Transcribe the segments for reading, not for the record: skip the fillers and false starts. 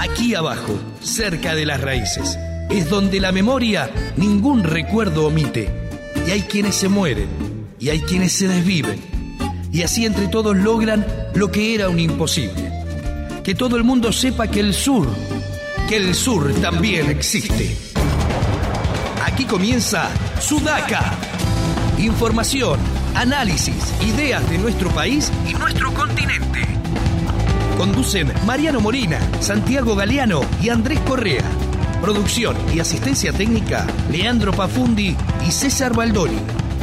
Aquí abajo, cerca de las raíces, es donde la memoria ningún recuerdo omite. Y hay quienes se mueren, y hay quienes se desviven. Y así entre todos logran lo que era un imposible. Que todo el mundo sepa que el sur también existe. Aquí comienza Sudaca. Información, análisis, ideas de nuestro país y nuestro continente. Conducen Mariano Molina, Santiago Galeano y Andrés Correa. Producción y asistencia técnica, Leandro Pafundi y César Baldoni.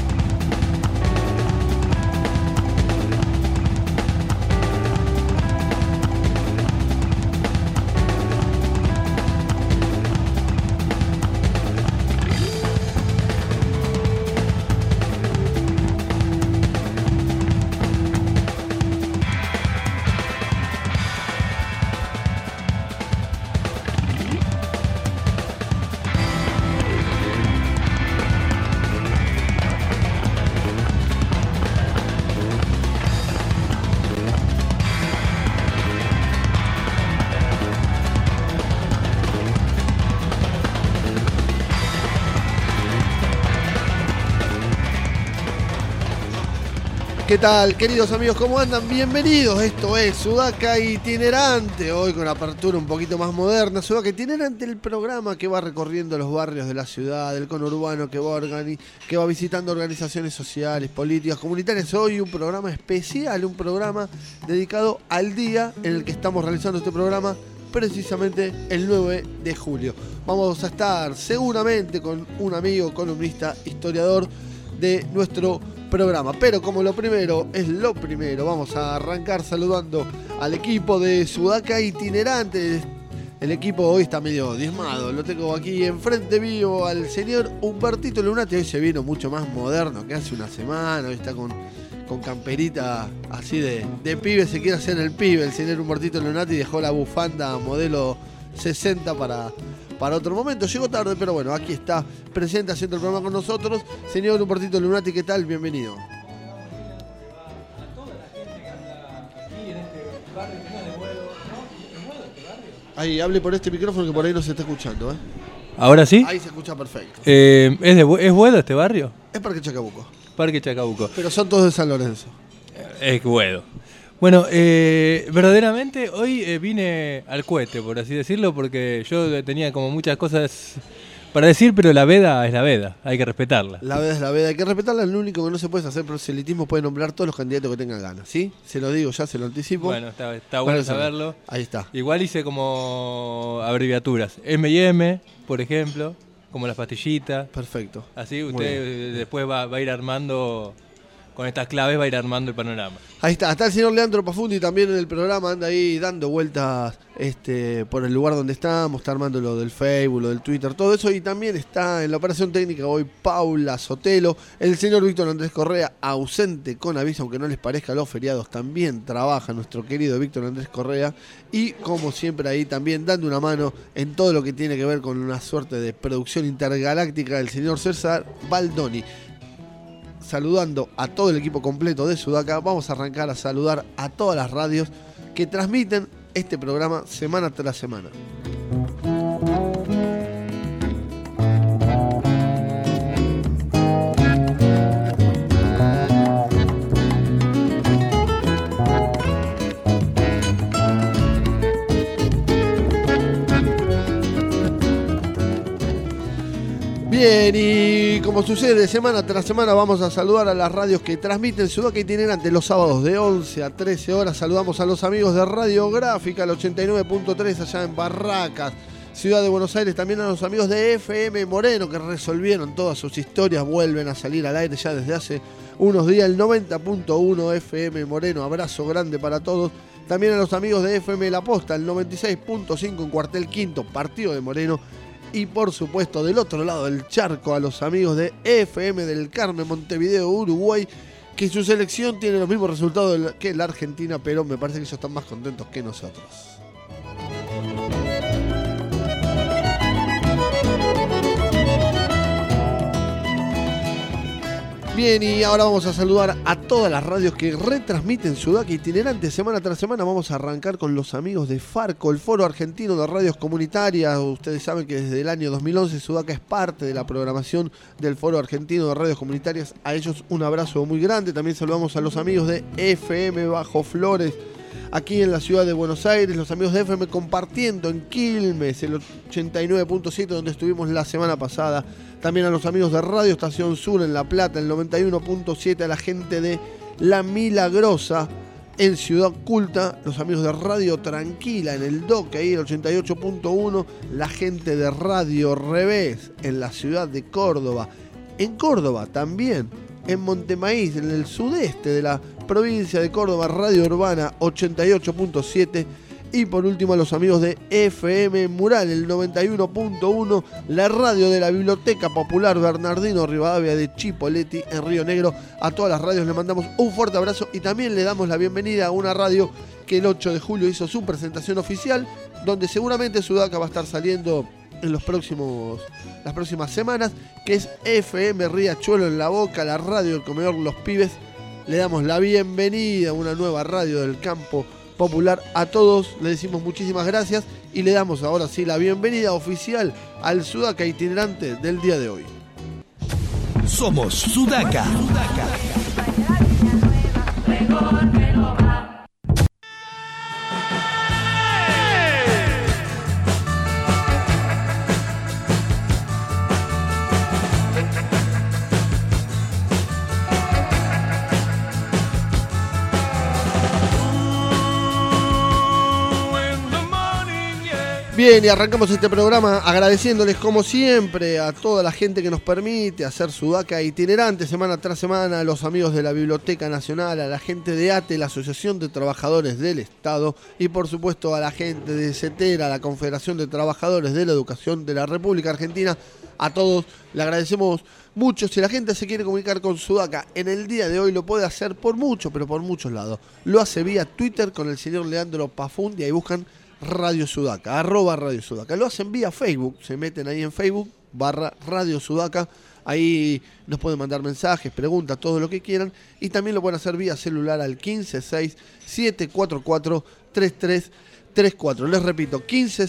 ¿Qué tal, queridos amigos? ¿Cómo andan? Bienvenidos. Esto es Sudaca Itinerante. Hoy con apertura un poquito más moderna. Sudaca Itinerante, el programa que va recorriendo los barrios de la ciudad, el conurbano, que va visitando organizaciones sociales, políticas, comunitarias. Hoy un programa especial, un programa dedicado al día en el que estamos realizando este programa, precisamente el 9 de julio. Vamos a estar seguramente con un amigo, columnista, historiador de nuestro programa, pero como lo primero es lo primero, vamos a arrancar saludando al equipo de Sudaca Itinerante. El equipo hoy está medio diezmado, lo tengo aquí enfrente vivo al señor Humbertito Lunati. Hoy se vino mucho más moderno que hace una semana, hoy está con camperita así de pibe, se quiere hacer el pibe el señor Humbertito Lunati, dejó la bufanda modelo 60 para otro momento. Llegó tarde, pero bueno, aquí está presente haciendo el programa con nosotros. Señor Humbertito Lunati, ¿qué tal? Bienvenido. A toda la gente que anda aquí en este barrio que no es de Buedo, ¿no? ¿Es Buedo este barrio? Ahí, hable por este micrófono que por ahí no se está escuchando, ¿eh? ¿Ahora sí? Ahí se escucha perfecto. ¿Es Buedo este barrio? Es Parque Chacabuco. Parque Chacabuco. Pero son todos de San Lorenzo. Es Buedo. Bueno, verdaderamente hoy vine al cohete, por así decirlo, porque yo tenía como muchas cosas para decir, pero la veda es la veda, hay que respetarla. La veda es la veda, hay que respetarla, es lo único que no se puede hacer proselitismo, puede nombrar todos los candidatos que tengan ganas, ¿sí? Se lo digo, ya se lo anticipo. Bueno, está bueno saberlo. Ahí está. Igual hice como abreviaturas, M&M, por ejemplo, como las pastillitas. Perfecto. Así usted después va a ir armando, con estas claves va a ir armando el panorama. Ahí está el señor Leandro Pafundi también en el programa, anda ahí dando vueltas por el lugar donde estamos, está armando lo del Facebook, lo del Twitter, todo eso, y también está en la operación técnica hoy Paula Sotelo, el señor Víctor Andrés Correa, ausente con aviso, aunque no les parezca los feriados, también trabaja nuestro querido Víctor Andrés Correa, y como siempre ahí también dando una mano en todo lo que tiene que ver con una suerte de producción intergaláctica del señor César Baldoni. Saludando a todo el equipo completo de Sudaca, vamos a arrancar a saludar a todas las radios que transmiten este programa semana tras semana. Bien, y como sucede semana tras semana, vamos a saludar a las radios que transmiten Sudaca Itinerante los sábados de 11 a 13 horas. Saludamos a los amigos de Radiográfica, el 89.3 allá en Barracas, Ciudad de Buenos Aires. También a los amigos de FM Moreno, que resolvieron todas sus historias, vuelven a salir al aire ya desde hace unos días, el 90.1 FM Moreno. Abrazo grande para todos. También a los amigos de FM La Posta, el 96.5 en Cuartel Quinto, Partido de Moreno. Y por supuesto, del otro lado del charco, a los amigos de FM del Carmen, Montevideo, Uruguay, que su selección tiene los mismos resultados que la Argentina, pero me parece que ellos están más contentos que nosotros. Bien, y ahora vamos a saludar a todas las radios que retransmiten Sudaca Itinerante semana tras semana. Vamos a arrancar con los amigos de Farco, el Foro Argentino de Radios Comunitarias. Ustedes saben que desde el año 2011 Sudaca es parte de la programación del Foro Argentino de Radios Comunitarias. A ellos un abrazo muy grande. También saludamos a los amigos de FM Bajo Flores, aquí en la ciudad de Buenos Aires, los amigos de FM Compartiendo en Quilmes, el 89.7 donde estuvimos la semana pasada. También a los amigos de Radio Estación Sur en La Plata, el 91.7, a la gente de La Milagrosa en Ciudad Culta, los amigos de Radio Tranquila en el DOC, ahí el 88.1, la gente de Radio Revés en la ciudad de Córdoba. En Córdoba también, en Montemaíz, en el sudeste de la provincia de Córdoba, Radio Urbana 88.7. Y por último a los amigos de FM Mural, el 91.1, la radio de la Biblioteca Popular Bernardino Rivadavia de Chipoleti en Río Negro. A todas las radios le mandamos un fuerte abrazo y también le damos la bienvenida a una radio que el 8 de julio hizo su presentación oficial, donde seguramente Sudaca va a estar saliendo en las próximas semanas, que es FM Riachuelo en La Boca, la radio del comedor Los Pibes. Le damos la bienvenida a una nueva radio del campo popular. A todos le decimos muchísimas gracias y le damos ahora sí la bienvenida oficial al Sudaca Itinerante del día de hoy. Somos Sudaca. Bien, y arrancamos este programa agradeciéndoles como siempre a toda la gente que nos permite hacer Sudaca Itinerante semana tras semana, a los amigos de la Biblioteca Nacional, a la gente de ATE, la Asociación de Trabajadores del Estado, y por supuesto a la gente de CETERA, la Confederación de Trabajadores de la Educación de la República Argentina. A todos le agradecemos mucho. Si la gente se quiere comunicar con Sudaca en el día de hoy, lo puede hacer por muchos lados. Lo hace vía Twitter con el señor Leandro Pafundi, ahí buscan Radio Sudaca, @Radio Sudaca. Lo hacen vía Facebook, se meten ahí en Facebook, /Radio Sudaca. Ahí nos pueden mandar mensajes, preguntas, todo lo que quieran. Y también lo pueden hacer vía celular al 156-744-3334. Les repito,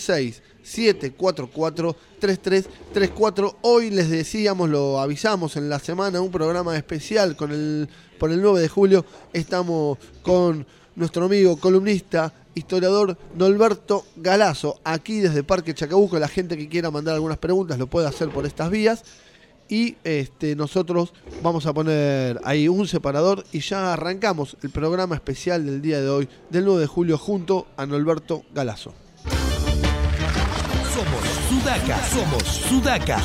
156-744-3334. Hoy les decíamos, lo avisamos en la semana, un programa especial por el 9 de julio. Estamos con nuestro amigo columnista, historiador Norberto Galazo, aquí desde Parque Chacabuco. La gente que quiera mandar algunas preguntas lo puede hacer por estas vías. Y nosotros vamos a poner ahí un separador y ya arrancamos el programa especial del día de hoy, del 9 de julio, junto a Norberto Galazo. Somos Sudaca.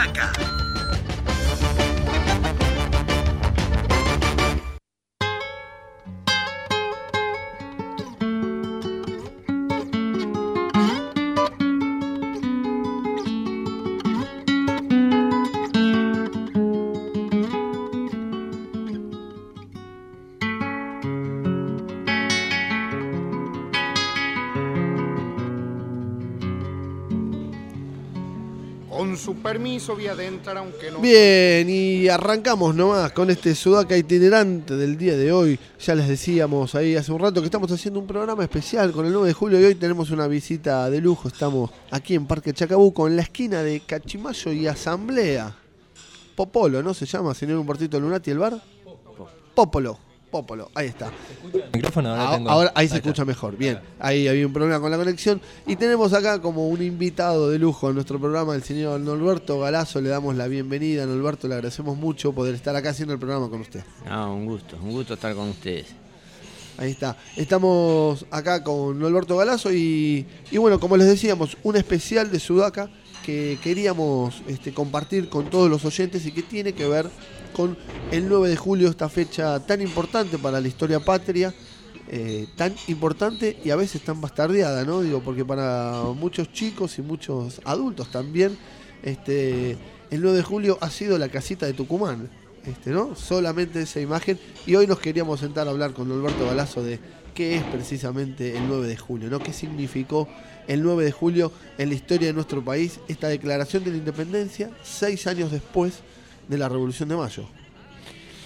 Con su permiso voy a adentrar, aunque no... Bien, y arrancamos nomás con este Sudaca Itinerante del día de hoy. Ya les decíamos ahí hace un rato que estamos haciendo un programa especial con el 9 de julio y hoy tenemos una visita de lujo. Estamos aquí en Parque Chacabuco, en la esquina de Cachimayo y Asamblea. Popolo, ¿no se llama, señor Humbertito Lunati, el bar? Popolo, ahí está. ¿El micrófono? Ahora ahí se escucha mejor. Bien, ahí había un problema con la conexión. Y tenemos acá como un invitado de lujo en nuestro programa, el señor Norberto Galazo. Le damos la bienvenida, Norberto. Le agradecemos mucho poder estar acá haciendo el programa con usted. Un gusto estar con ustedes. Ahí está. Estamos acá con Norberto Galazo y bueno, como les decíamos, un especial de Sudaca que queríamos compartir con todos los oyentes y que tiene que ver con el 9 de julio, esta fecha tan importante para la historia patria, tan importante y a veces tan bastardeada, ¿no? Digo, porque para muchos chicos y muchos adultos también, el 9 de julio ha sido la casita de Tucumán, ¿no? Solamente esa imagen. Y hoy nos queríamos sentar a hablar con Norberto Galazo de qué es precisamente el 9 de julio, ¿no? ¿Qué significó el 9 de julio en la historia de nuestro país, esta declaración de la independencia 6 años después de la Revolución de Mayo?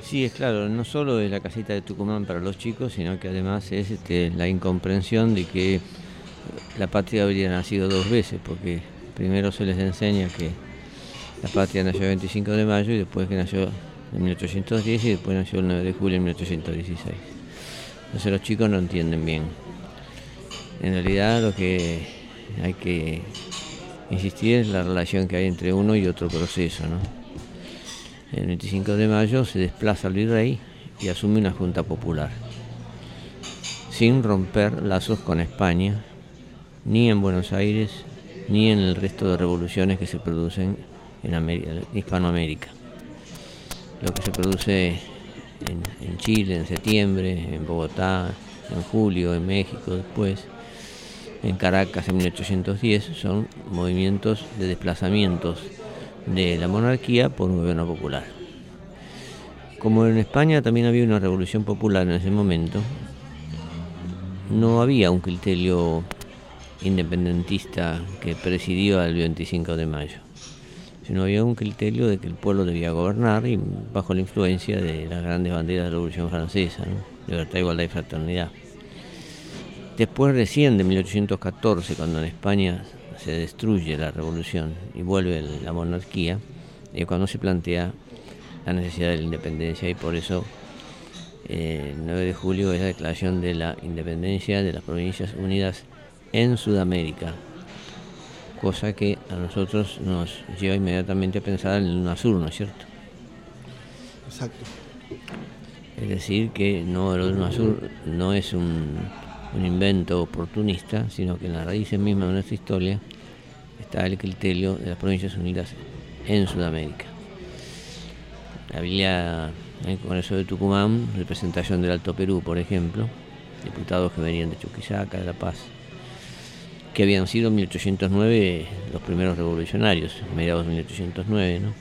Sí, es claro, no solo es la casita de Tucumán para los chicos, sino que además es la incomprensión de que la patria habría nacido dos veces, porque primero se les enseña que la patria nació el 25 de mayo y después que nació en 1810 y después nació el 9 de julio de 1816. Entonces los chicos no entienden bien. En realidad lo que hay que insistir es la relación que hay entre uno y otro proceso, ¿no? El 25 de mayo se desplaza el virrey y asume una junta popular, sin romper lazos con España, ni en Buenos Aires, ni en el resto de revoluciones que se producen en Hispanoamérica. Lo que se produce en Chile en septiembre, en Bogotá en julio, en México después, en Caracas en 1810, son movimientos de desplazamientos de la monarquía por un gobierno popular. Como en España también había una revolución popular en ese momento, no había un criterio independentista que presidió al 25 de mayo, sino había un criterio de que el pueblo debía gobernar y bajo la influencia de las grandes banderas de la Revolución Francesa, ¿no? Libertad, igualdad y fraternidad. Después recién de 1814, cuando en España se destruye la revolución y vuelve la monarquía, es cuando se plantea la necesidad de la independencia, y por eso el 9 de julio es la declaración de la independencia de las Provincias Unidas en Sudamérica, cosa que a nosotros nos lleva inmediatamente a pensar en el UNASUR, ¿no es cierto? Exacto. Es decir, que no, el UNASUR no es un invento oportunista, sino que en las raíces mismas de nuestra historia está el criterio de las Provincias Unidas en Sudamérica. Había en el Congreso de Tucumán representación del Alto Perú, por ejemplo, diputados que venían de Chuquisaca, de La Paz, que habían sido en 1809 los primeros revolucionarios, mediados de 1809, ¿no?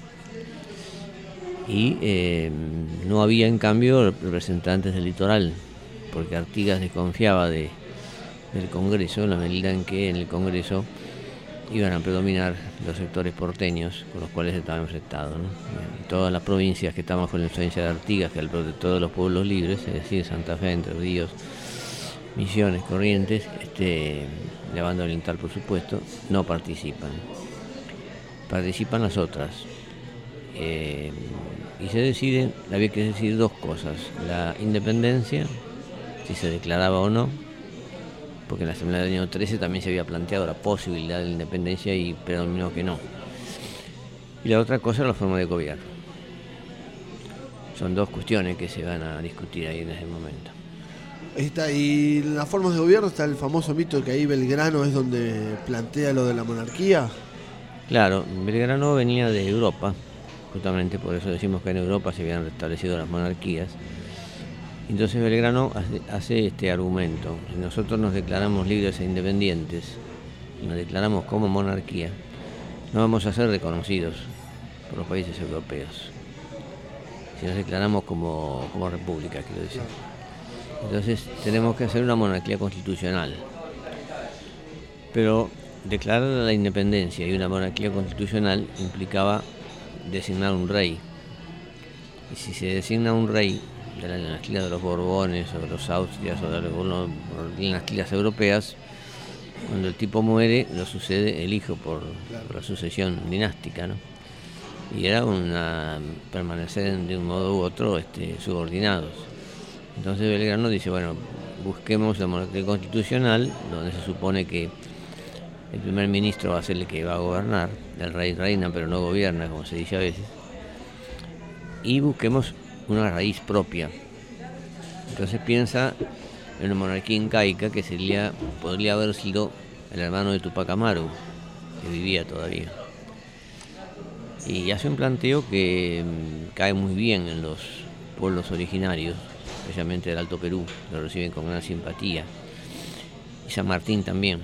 Y no había en cambio representantes del litoral, porque Artigas desconfiaba del Congreso, en la medida en que en el Congreso iban a predominar los sectores porteños con los cuales estaba enfrentado, ¿no? Y todas las provincias que estaban bajo la influencia de Artigas, que es el protector de los pueblos libres, es decir, Santa Fe, Entre Ríos, Misiones, Corrientes, la banda oriental por supuesto, no participan. Participan las otras. Y se deciden, había que decidir dos cosas: la independencia, si se declaraba o no, porque en la Asamblea del año 13 también se había planteado la posibilidad de la independencia y predominó que no. Y la otra cosa era la forma de gobierno. Son dos cuestiones que se van a discutir ahí en ese momento. Y en las formas de gobierno está el famoso mito de que ahí Belgrano es donde plantea lo de la monarquía. Claro, Belgrano venía de Europa, justamente por eso decimos que en Europa se habían restablecido las monarquías. Entonces Belgrano hace este argumento: si nosotros nos declaramos libres e independientes y nos declaramos como monarquía, no vamos a ser reconocidos por los países europeos. Si nos declaramos como república, quiero decir. Entonces tenemos que hacer una monarquía constitucional. Pero declarar la independencia y una monarquía constitucional implicaba designar un rey. Y si se designa un rey de la dinastía de los Borbones o de los Austrias o de algunas dinastías europeas, cuando el tipo muere lo sucede el hijo por la sucesión dinástica, ¿no? Y era permanecer de un modo u otro subordinados. Entonces Belgrano dice, bueno, busquemos la monarquía constitucional, donde se supone que el primer ministro va a ser el que va a gobernar, el rey reina pero no gobierna, como se dice a veces, y busquemos una raíz propia. Entonces piensa en una monarquía incaica que podría haber sido el hermano de Tupac Amaru, que vivía todavía. Y hace un planteo que cae muy bien en los pueblos originarios, especialmente del Alto Perú, lo reciben con gran simpatía, y San Martín también.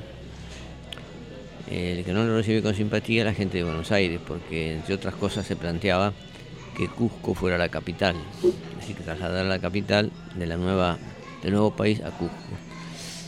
El que no lo recibe con simpatía es la gente de Buenos Aires, porque entre otras cosas se planteaba que Cusco fuera la capital, es decir, que trasladar la capital del nuevo país a Cusco.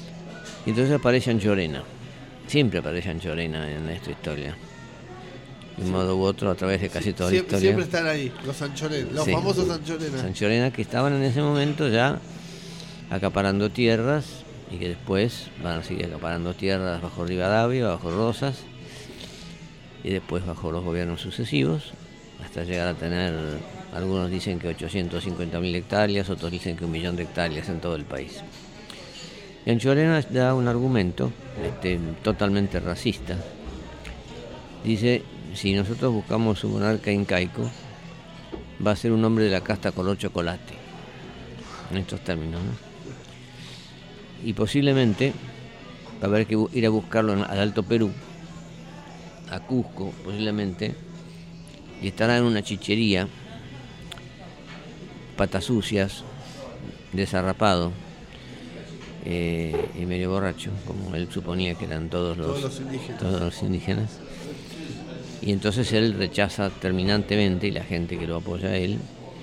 Y entonces aparece Anchorena, siempre aparece Anchorena en nuestra historia. de un modo u otro, a través de casi toda la historia. Siempre están ahí, los Sanchorena, los famosos Sanchorena. Sanchorena, que estaban en ese momento ya acaparando tierras y que después van a seguir acaparando tierras bajo Rivadavia, bajo Rosas y después bajo los gobiernos sucesivos, hasta llegar a tener, algunos dicen que 850.000 hectáreas, otros dicen que 1 millón de hectáreas en todo el país. Y Anchorena da un argumento totalmente racista. Dice, si nosotros buscamos un monarca incaico, va a ser un hombre de la casta color chocolate, en estos términos, ¿no? Y posiblemente va a haber que ir a buscarlo al Alto Perú, a Cusco posiblemente, y estará en una chichería, patas sucias, desarrapado y medio borracho, como él suponía que eran todos los indígenas. Y entonces él rechaza terminantemente, y la gente que lo apoya a él,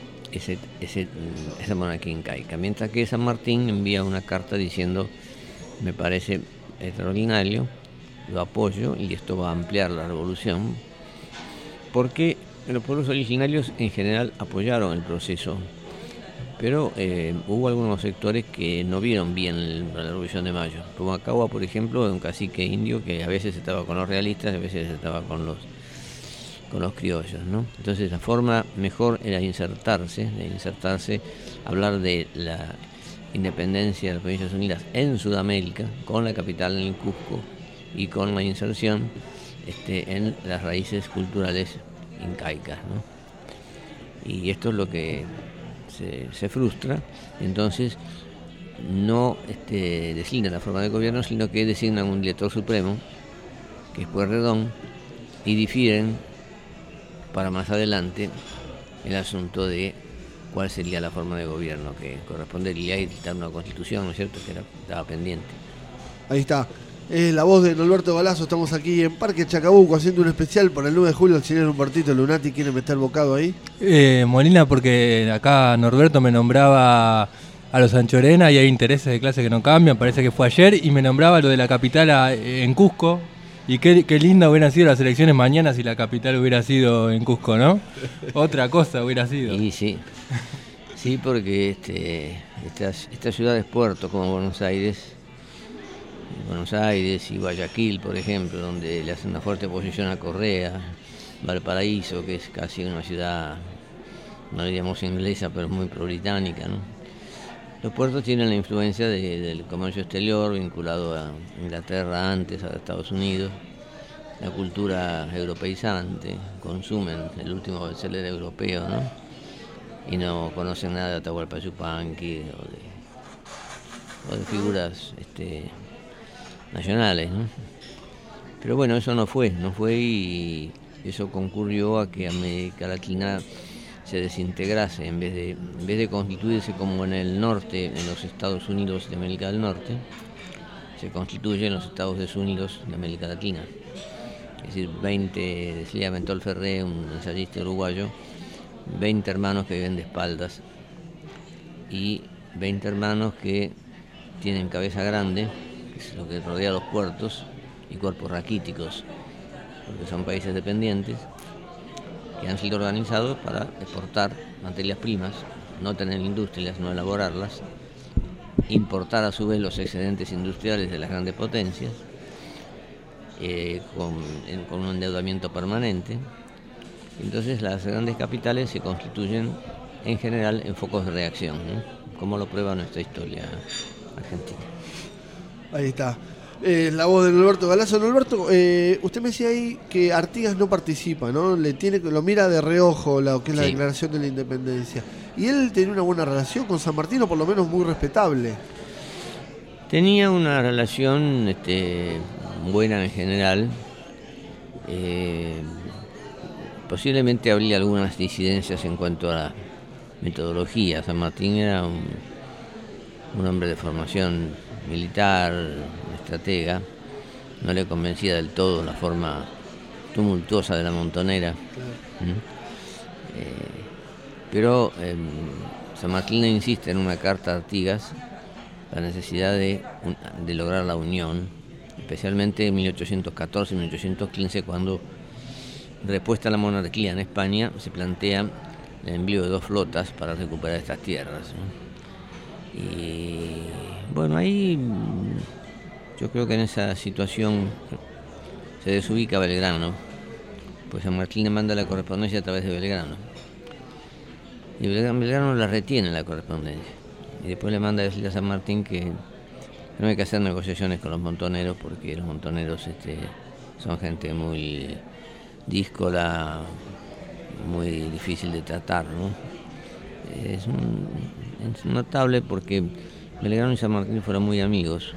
esa monarquía incaica. Mientras que San Martín envía una carta diciendo, me parece extraordinario, lo apoyo y esto va a ampliar la revolución, porque los pueblos originarios en general apoyaron el proceso, pero hubo algunos sectores que no vieron bien la Revolución de Mayo. Pumacahua, por ejemplo, un cacique indio que a veces estaba con los realistas, a veces estaba con los criollos, ¿no? Entonces la forma mejor era insertarse, hablar de la independencia de las Provincias Unidas en Sudamérica, con la capital en el Cusco y con la inserción en las raíces culturales incaicas, ¿no? Y esto es lo que se frustra. Entonces no designan la forma de gobierno, sino que designan un director supremo, que es Pueyrredón, y difieren para más adelante el asunto de cuál sería la forma de gobierno que correspondería, y dictar una constitución, ¿no es cierto?, que estaba pendiente. Ahí está. La voz de Norberto Galazo. Estamos aquí en Parque Chacabuco haciendo un especial por el 9 de julio. El señor Humbertito Lunati quiere meter bocado ahí. Molina, porque acá Norberto me nombraba a los Anchorena y hay intereses de clase que no cambian, parece que fue ayer, y me nombraba lo de la capital en Cusco. Y qué linda hubieran sido las elecciones mañana si la capital hubiera sido en Cusco, ¿no? Otra cosa hubiera sido. Y sí, porque estas ciudades puertos como Buenos Aires y Guayaquil, por ejemplo, donde le hacen una fuerte oposición a Correa, Valparaíso, que es casi una ciudad, no diríamos inglesa, pero muy pro-británica, ¿no? Los puertos tienen la influencia del comercio exterior vinculado a Inglaterra, antes a Estados Unidos, la cultura europeizante, consumen el último bestseller europeo, ¿no? Y no conocen nada de Atahualpa Yupanqui o de figuras nacionales, ¿no? Pero bueno, eso no fue y eso concurrió a que América Latina se desintegrase, en vez de constituirse como en el norte, en los Estados Unidos de América del Norte, se constituye en los Estados Unidos de América Latina. Es decir, decía Mentol Ferré, un ensayista uruguayo, 20 hermanos que viven de espaldas y 20 hermanos que tienen cabeza grande, que es lo que rodea los puertos, y cuerpos raquíticos, porque son países dependientes, que han sido organizados para exportar materias primas, no tener industrias, no elaborarlas, importar a su vez los excedentes industriales de las grandes potencias, con un endeudamiento permanente. Entonces las grandes capitales se constituyen en general en focos de reacción, ¿no? Como lo prueba nuestra historia argentina. Ahí está. La voz de Norberto Galazo. Norberto, usted me decía ahí que Artigas no participa, ¿no? Lo mira de reojo lo que es la declaración de la independencia. Y él tenía una buena relación con San Martín, o por lo menos muy respetable. Tenía una relación buena en general. Posiblemente habría algunas disidencias en cuanto a la metodología. San Martín era un hombre de formación militar, estratega, no le convencía del todo la forma tumultuosa de la Montonera. Claro. Pero San Martín insiste en una carta a Artigas la necesidad de lograr la unión, especialmente en 1814 y 1815, cuando repuesta la monarquía en España, se plantea el envío de 2 flotas para recuperar estas tierras, ¿no? Y bueno, ahí yo creo que en esa situación se desubica Belgrano, pues San Martín le manda la correspondencia a través de Belgrano. Y Belgrano la retiene la correspondencia. Y después le manda a decirle a San Martín que no hay que hacer negociaciones con los montoneros, porque los montoneros son gente muy díscola, muy difícil de tratar, ¿no? Es notable porque Belgrano y San Martín fueron muy amigos.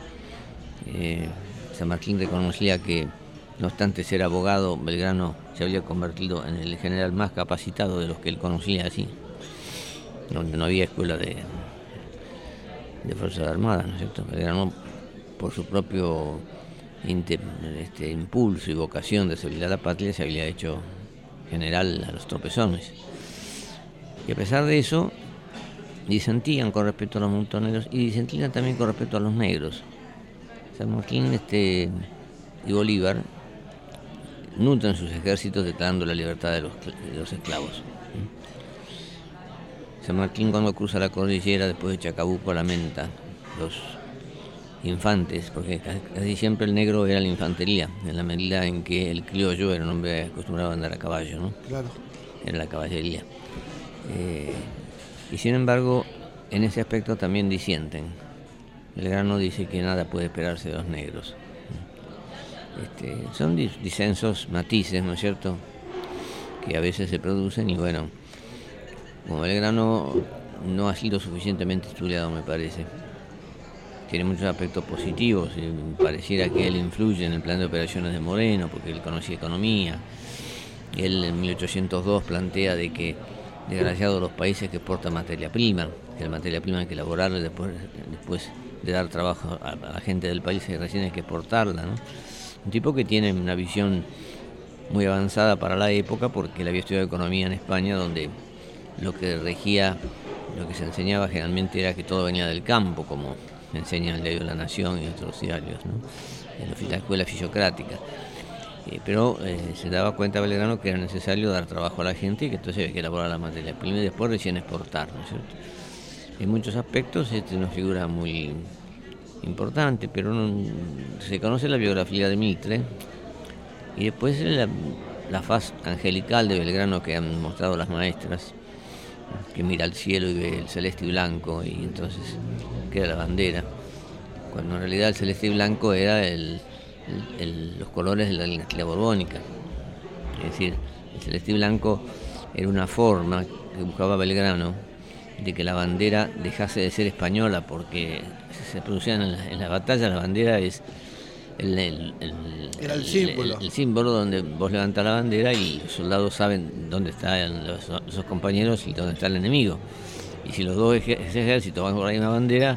San Martín reconocía que, no obstante ser abogado, Belgrano se había convertido en el general más capacitado de los que él conocía así, donde no había escuela de Fuerzas Armadas, ¿no es cierto? Belgrano, por su propio impulso y vocación de servir a la patria, se había hecho general a los tropezones. Y a pesar de eso, disentían con respecto a los montoneros y disentían también con respecto a los negros. San Martín y Bolívar nutren sus ejércitos declarando la libertad de los esclavos. San Martín, cuando cruza la cordillera después de Chacabuco, lamenta los infantes, porque casi siempre el negro era la infantería, en la medida en que el criollo era un hombre acostumbrado a andar a caballo, ¿no? Claro. Era la caballería. Y sin embargo, en ese aspecto también disienten. Belgrano dice que nada puede esperarse de los negros. Son disensos, matices, ¿no es cierto?, que a veces se producen, y bueno, como Belgrano no ha sido suficientemente estudiado, me parece. Tiene muchos aspectos positivos, y pareciera que él influye en el plan de operaciones de Moreno, porque él conocía economía. Él en 1802 plantea de que, desgraciados los países que exportan materia prima, que la materia prima hay que elaborarla después de dar trabajo a la gente del país, y recién hay que exportarla, ¿no? Un tipo que tiene una visión muy avanzada para la época, porque él había estudiado economía en España, donde lo que regía, lo que se enseñaba generalmente era que todo venía del campo, como enseña el diario La Nación y otros diarios, ¿no? En la escuela fisiocrática. Pero se daba cuenta Belgrano que era necesario dar trabajo a la gente y que entonces había que elaborar la materia prima y después recién exportar, ¿no es cierto? En muchos aspectos es una figura muy importante, pero se conoce la biografía de Mitre y después la faz angelical de Belgrano que han mostrado las maestras, que mira al cielo y ve el celeste y blanco, y entonces queda la bandera, cuando en realidad el celeste y blanco era los colores de la dinastía borbónica. Es decir, el celeste y blanco era una forma que buscaba Belgrano de que la bandera dejase de ser española, porque se producían en la batalla, la bandera es era el símbolo. El símbolo donde vos levantás la bandera y los soldados saben dónde están sus compañeros y dónde está el enemigo. Y si los dos ejércitos van con la misma bandera,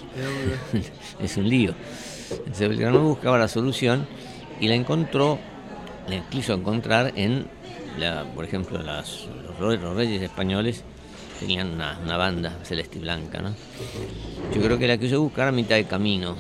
es un lío. Entonces Belgrano buscaba la solución y la quiso encontrar en, por ejemplo, los reyes españoles tenían una banda celeste y blanca, ¿no? Yo creo que la quiso buscar a mitad de camino,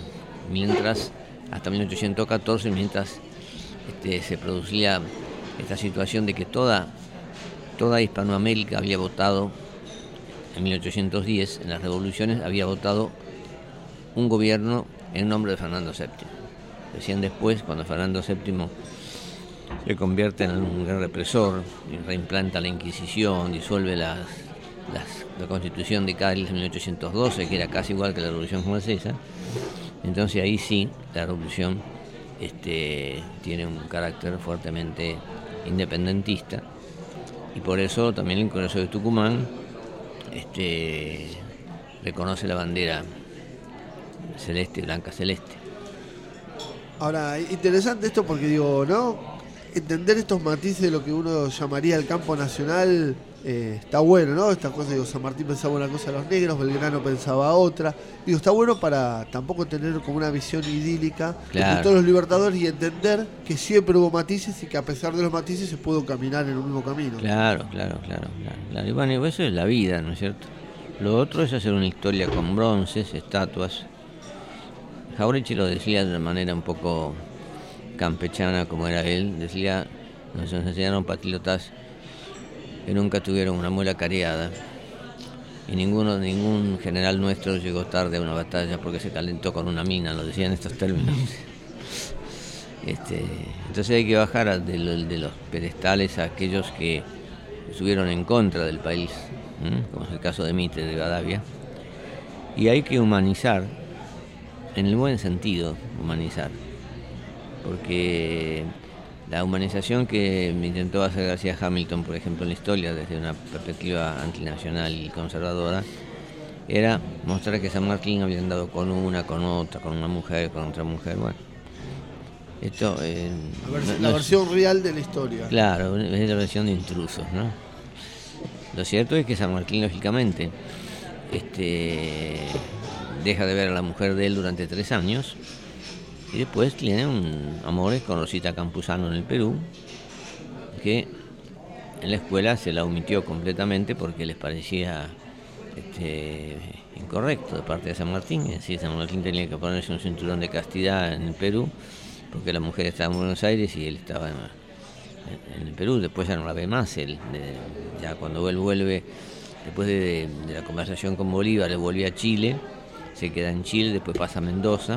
hasta 1814, mientras se producía esta situación de que toda Hispanoamérica había votado, en 1810, en las revoluciones, había votado un gobierno en nombre de Fernando VII. Decían después, cuando Fernando VII se convierte en un gran represor, y reimplanta la Inquisición, disuelve la Constitución de Cádiz de 1812, que era casi igual que la Revolución Francesa, entonces ahí sí la revolución tiene un carácter fuertemente independentista, y por eso también el Congreso de Tucumán reconoce la bandera celeste, blanca celeste. Ahora, interesante esto porque digo, ¿no? Entender estos matices de lo que uno llamaría el campo nacional está bueno, ¿no? Esta cosa, digo, San Martín pensaba una cosa a los negros, Belgrano pensaba otra. Digo, está bueno para tampoco tener como una visión idílica de todos los libertadores y entender que siempre hubo matices y que a pesar de los matices se pudo caminar en un mismo camino. Claro. Y bueno, eso es la vida, ¿no es cierto? Lo otro es hacer una historia con bronces, estatuas. Jauregui lo decía de una manera un poco campechana, como era él, decía: Nos enseñaron patriotas que nunca tuvieron una muela cariada. Y ningún general nuestro llegó tarde a una batalla porque se calentó con una mina, lo decían en estos términos. Entonces hay que bajar de los pedestales a aquellos que estuvieron en contra del país, como es el caso de Mitre, de Rivadavia, y hay que humanizar, en el buen sentido, humanizar, porque la humanización que intentó hacer García Hamilton, por ejemplo, en la historia, desde una perspectiva antinacional y conservadora, era mostrar que San Martín había andado con una, con otra, con una mujer, con otra mujer. Bueno, esto la versión real de la historia. Claro, es la versión de intrusos, ¿no? Lo cierto es que San Martín, lógicamente, deja de ver a la mujer de él durante 3 años y después tiene un amores con Rosita Campuzano en el Perú, que en la escuela se la omitió completamente porque les parecía incorrecto de parte de San Martín. Es decir, San Martín tenía que ponerse un cinturón de castidad en el Perú porque la mujer estaba en Buenos Aires y él estaba en el Perú. Después ya no la ve más. Ya cuando él vuelve, después de la conversación con Bolívar, él vuelve a Chile, se queda en Chile, después pasa a Mendoza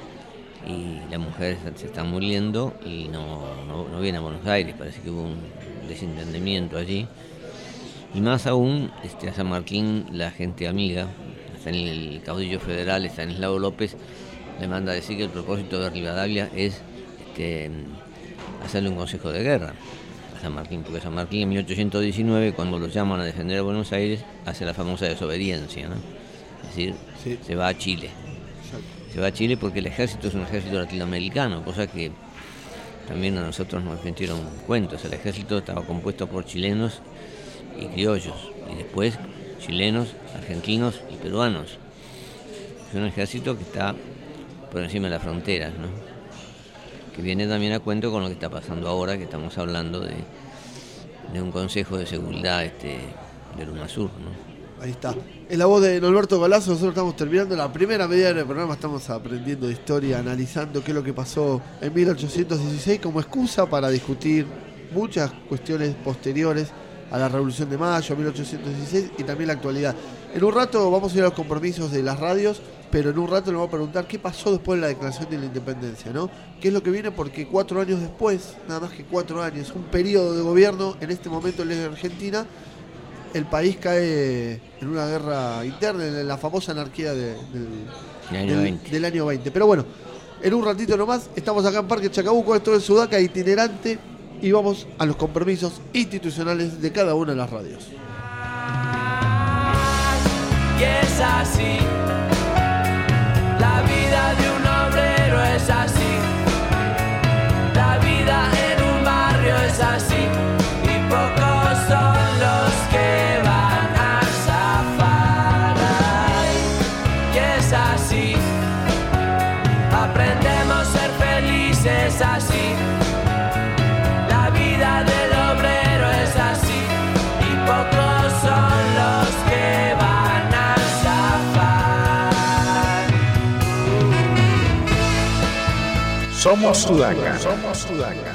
y la mujer se está muriendo y no viene a Buenos Aires. Parece que hubo un desentendimiento allí. Y más aún, a San Martín, la gente amiga, está en el caudillo federal, Estanislao López, le manda a decir que el propósito de Rivadavia es hacerle un consejo de guerra a San Martín, porque San Martín en 1819, cuando lo llaman a defender a Buenos Aires, hace la famosa desobediencia, ¿no? Es decir, sí, se va a Chile. Exacto. Se va a Chile porque el ejército es un ejército latinoamericano, cosa que también a nosotros nos metieron cuentos. El ejército estaba compuesto por chilenos y criollos, y después chilenos, argentinos y peruanos. Es un ejército que está por encima de las fronteras, ¿no? Que viene también a cuento con lo que está pasando ahora, que estamos hablando de un Consejo de Seguridad del UNASUR, ¿no? Ahí está. Es la voz de Norberto Galazo. Nosotros estamos terminando la primera media hora del programa. Estamos aprendiendo de historia, analizando qué es lo que pasó en 1816 como excusa para discutir muchas cuestiones posteriores a la Revolución de Mayo, 1816, y también la actualidad. En un rato vamos a ir a los compromisos de las radios, pero en un rato le vamos a preguntar qué pasó después de la Declaración de la Independencia, ¿no? ¿Qué es lo que viene? Porque 4 años después, nada más que 4 años, un periodo de gobierno, en este momento en la Argentina, el país cae en una guerra interna, en la famosa anarquía del año 20. Pero bueno, en un ratito nomás, estamos acá en Parque Chacabuco, esto es Sudaca Itinerante, y vamos a los compromisos institucionales de cada una de las radios. Y es así, la vida de un obrero es así, la vida en un barrio es así, y pocos son los que van a zafar. Y es así, aprendemos a ser felices así. La vida del obrero es así, y pocos son los que van a zafar. Somos Sudaca. Somos Sudaca.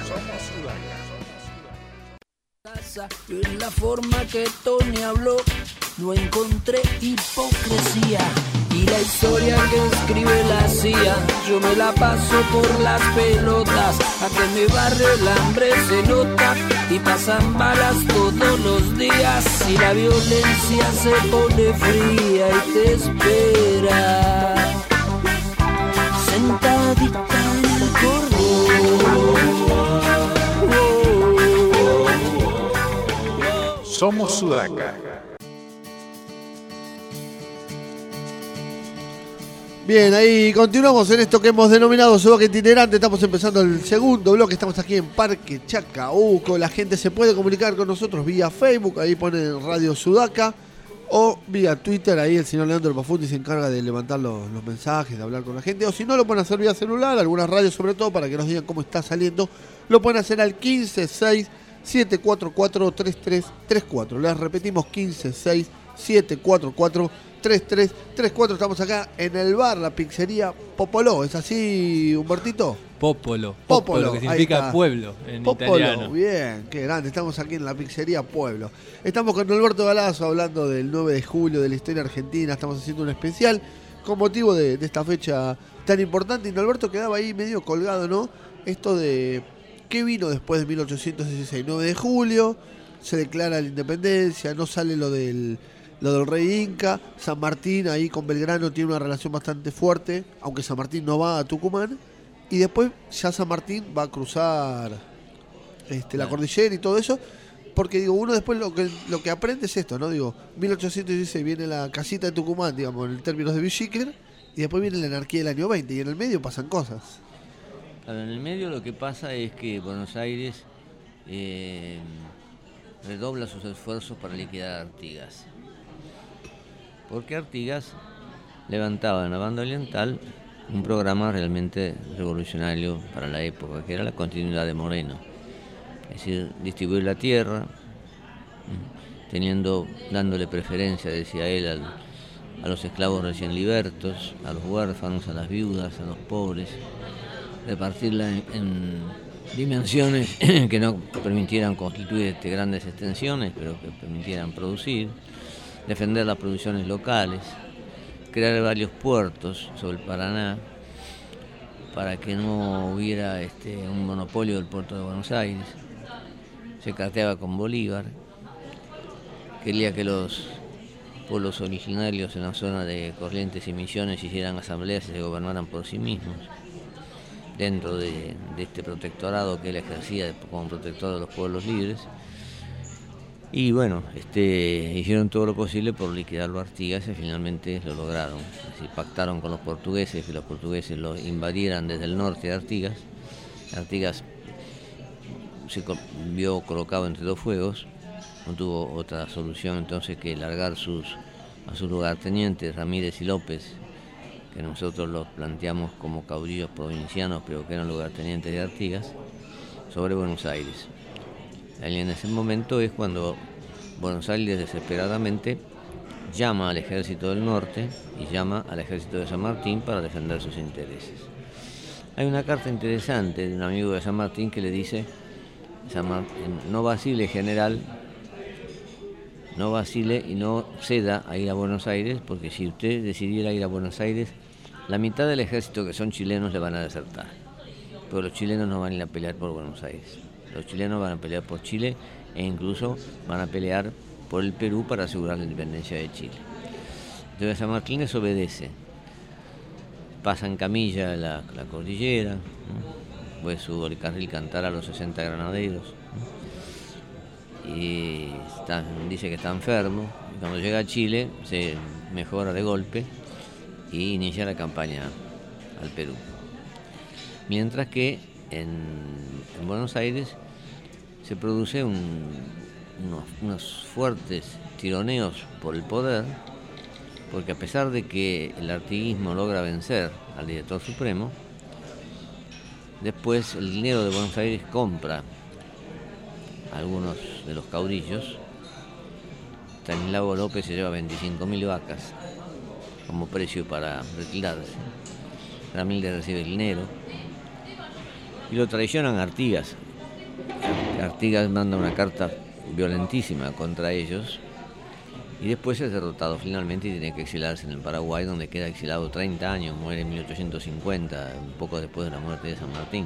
En la forma que Tony habló, no encontré hipocresía. Y la historia que escribe la CIA, yo me la paso por las pelotas. Acá en mi barrio el hambre se nota y pasan balas todos los días. Y la violencia se pone fría y te espera sentadita en el cordón. Somos Sudaca. Bien, ahí continuamos en esto que hemos denominado Sudaca Itinerante. Estamos empezando el segundo bloque. Estamos aquí en Parque Chacabuco. La gente se puede comunicar con nosotros vía Facebook. Ahí ponen Radio Sudaca. O vía Twitter. Ahí el señor Leandro Pafundi se encarga de levantar los mensajes, de hablar con la gente. O si no, lo pueden hacer vía celular. Algunas radios sobre todo, para que nos digan cómo está saliendo. Lo pueden hacer al 156-744-3334. Les repetimos, 156-744-3334. Estamos acá en el bar, la pizzería Popoló. ¿Es así, Humbertito? Popolo, que ahí significa está. pueblo en Popolo, italiano. bien, qué grande. Estamos aquí en la pizzería Pueblo. Estamos con Alberto Galazo hablando del 9 de julio, de la historia argentina. Estamos haciendo un especial con motivo de esta fecha tan importante. Y Alberto quedaba ahí medio colgado, ¿no? Esto de qué vino después de 1816, 9 de julio, se declara la independencia, no sale lo del rey Inca. San Martín ahí con Belgrano tiene una relación bastante fuerte, aunque San Martín no va a Tucumán. Y después ya San Martín va a cruzar la cordillera y todo eso. Porque digo, uno después lo que aprende es esto, ¿no? Digo, 1816 viene la casita de Tucumán, digamos, en términos de Villiquer, y después viene la anarquía del año 20, y en el medio pasan cosas. Claro, en el medio lo que pasa es que Buenos Aires redobla sus esfuerzos para liquidar a Artigas. Porque Artigas levantaba en la banda oriental un programa realmente revolucionario para la época, que era la continuidad de Moreno. Es decir, distribuir la tierra, dándole preferencia, decía él, a los esclavos recién libertos, a los huérfanos, a las viudas, a los pobres, repartirla en dimensiones que no permitieran constituir grandes extensiones, pero que permitieran producir, defender las producciones locales, crear varios puertos sobre el Paraná para que no hubiera un monopolio del puerto de Buenos Aires. Se carteaba con Bolívar, quería que los pueblos originarios en la zona de Corrientes y Misiones hicieran asambleas y se gobernaran por sí mismos, dentro de este protectorado que él ejercía como protector de los pueblos libres. Y bueno, hicieron todo lo posible por liquidarlo a Artigas y finalmente lo lograron. Así pactaron con los portugueses, que los portugueses lo invadieran desde el norte de Artigas. Artigas se vio colocado entre dos fuegos, no tuvo otra solución entonces que largar a sus lugartenientes, Ramírez y López, que nosotros los planteamos como caudillos provincianos, pero que eran lugartenientes de Artigas, sobre Buenos Aires. Y en ese momento es cuando Buenos Aires desesperadamente llama al ejército del norte y llama al ejército de San Martín para defender sus intereses. Hay una carta interesante de un amigo de San Martín que le dice: no vacile, general, no vacile y no ceda a ir a Buenos Aires, porque si usted decidiera ir a Buenos Aires, la mitad del ejército que son chilenos le van a desertar, pero los chilenos no van a ir a pelear por Buenos Aires. Los chilenos van a pelear por Chile e incluso van a pelear por el Perú para asegurar la independencia de Chile. Entonces San Martín desobedece, pasa en camilla la cordillera, ¿no? Pues su carril cantar a los 60 granaderos, ¿no? Y dice que está enfermo, y cuando llega a Chile se mejora de golpe y inicia la campaña al Perú. Mientras que en Buenos Aires se produce unos fuertes tironeos por el poder, porque a pesar de que el artiguismo logra vencer al director supremo, después el dinero de Buenos Aires compra a algunos de los caudillos. Stanislao López se lleva 25.000 vacas como precio para retirarse. Ramírez recibe el dinero y lo traicionan a Artigas. Artigas manda una carta violentísima contra ellos y después es derrotado finalmente y tiene que exilarse en el Paraguay, donde queda exilado 30 años, muere en 1850, un poco después de la muerte de San Martín.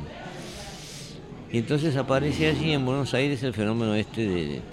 Y entonces aparece allí en Buenos Aires el fenómeno de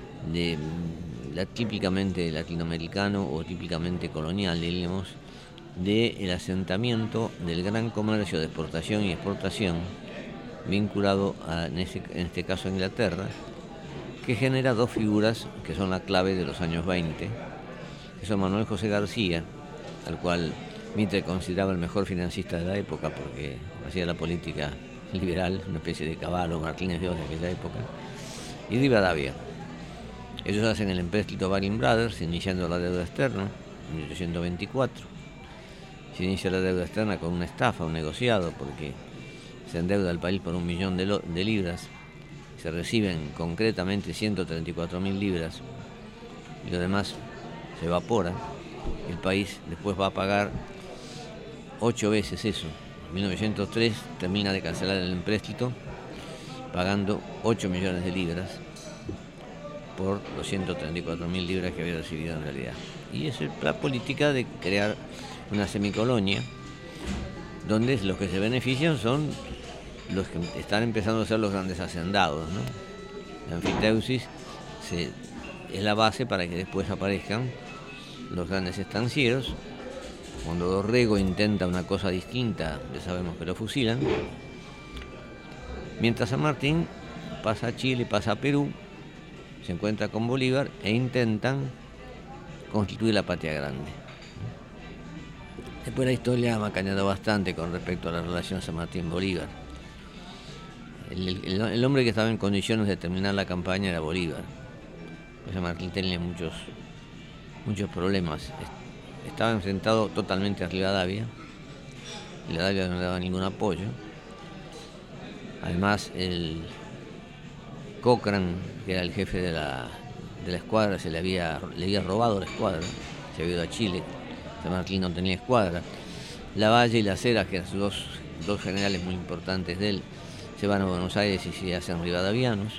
la típicamente latinoamericano o típicamente colonial, diríamos, del asentamiento del gran comercio de exportación y exportación vinculado en este caso a Inglaterra, que genera dos figuras que son la clave de los años 20, que son Manuel José García, al cual Mitre consideraba el mejor financista de la época porque hacía la política liberal, una especie de Cavallo, Martínez de Oz de aquella época, y Rivadavia. Ellos hacen el empréstito Baring Brothers, iniciando la deuda externa en 1824. Se inicia la deuda externa con una estafa, un negociado, porque se endeuda el país por 1 millón de libras, se reciben concretamente 134.000 libras y lo demás se evapora. El país después va a pagar 8 veces eso, 1903 termina de cancelar el empréstito pagando 8 millones de libras por los 134.000 libras que había recibido en realidad. Y es la política de crear una semicolonia donde los que se benefician son los que están empezando a ser los grandes hacendados, ¿no? La anfiteusis es la base para que después aparezcan los grandes estancieros. Cuando Dorrego intenta una cosa distinta, ya sabemos que lo fusilan. Mientras San Martín pasa a Chile, pasa a Perú, se encuentra con Bolívar e intentan constituir la patria grande. Después la historia ha macaneado bastante con respecto a la relación San Martín-Bolívar. El hombre que estaba en condiciones de terminar la campaña era Bolívar. San Martín tenía muchos problemas. Estaba enfrentado totalmente a Rivadavia. Rivadavia no le daba ningún apoyo. Además, el Cochrane, que era el jefe de la escuadra, le había robado la escuadra. Se había ido a Chile. San Martín no tenía escuadra. Lavalle y Las Heras, que eran dos generales muy importantes de él, se van a Buenos Aires y se hacen rivadavianos.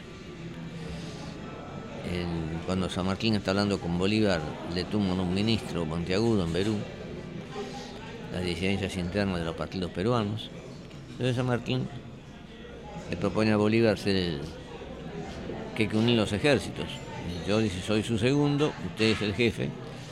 Cuando San Martín está hablando con Bolívar, le tumban un ministro, Monteagudo, en Perú, las disidencias internas de los partidos peruanos. Entonces San Martín le propone a Bolívar que hay que unir los ejércitos. Yo dice, soy su segundo, usted es el jefe.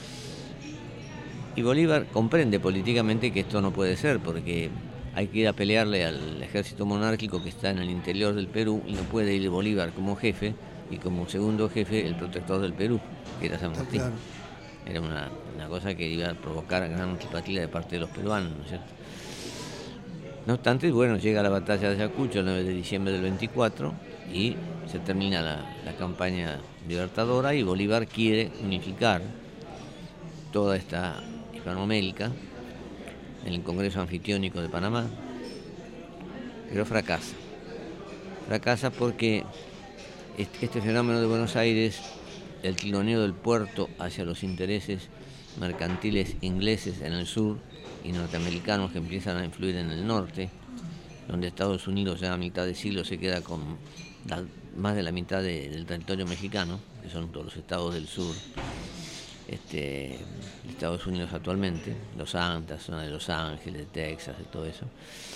Y Bolívar comprende políticamente que esto no puede ser, porque hay que ir a pelearle al ejército monárquico que está en el interior del Perú, y no puede ir Bolívar como jefe y como segundo jefe el protector del Perú, que era San Martín. Claro. Era una cosa que iba a provocar gran antipatía de parte de los peruanos, ¿no es cierto? No obstante, bueno, llega la batalla de Ayacucho el 9 de diciembre del 24 y se termina la campaña libertadora, y Bolívar quiere unificar toda esta Hispanoamérica en el Congreso Anfitriónico de Panamá, pero fracasa. Fracasa porque este fenómeno de Buenos Aires, el tironeo del puerto hacia los intereses mercantiles ingleses en el sur y norteamericanos que empiezan a influir en el norte, donde Estados Unidos ya a mitad de siglo se queda con más de la mitad del territorio mexicano, que son todos los estados del sur de Estados Unidos actualmente, Los Santos, zona de Los Ángeles, Texas y todo eso.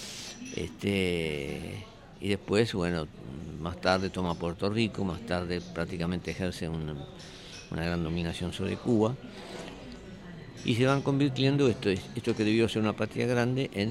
Y después, bueno, más tarde toma Puerto Rico, más tarde prácticamente ejerce una gran dominación sobre Cuba, y se van convirtiendo esto que debió ser una patria grande en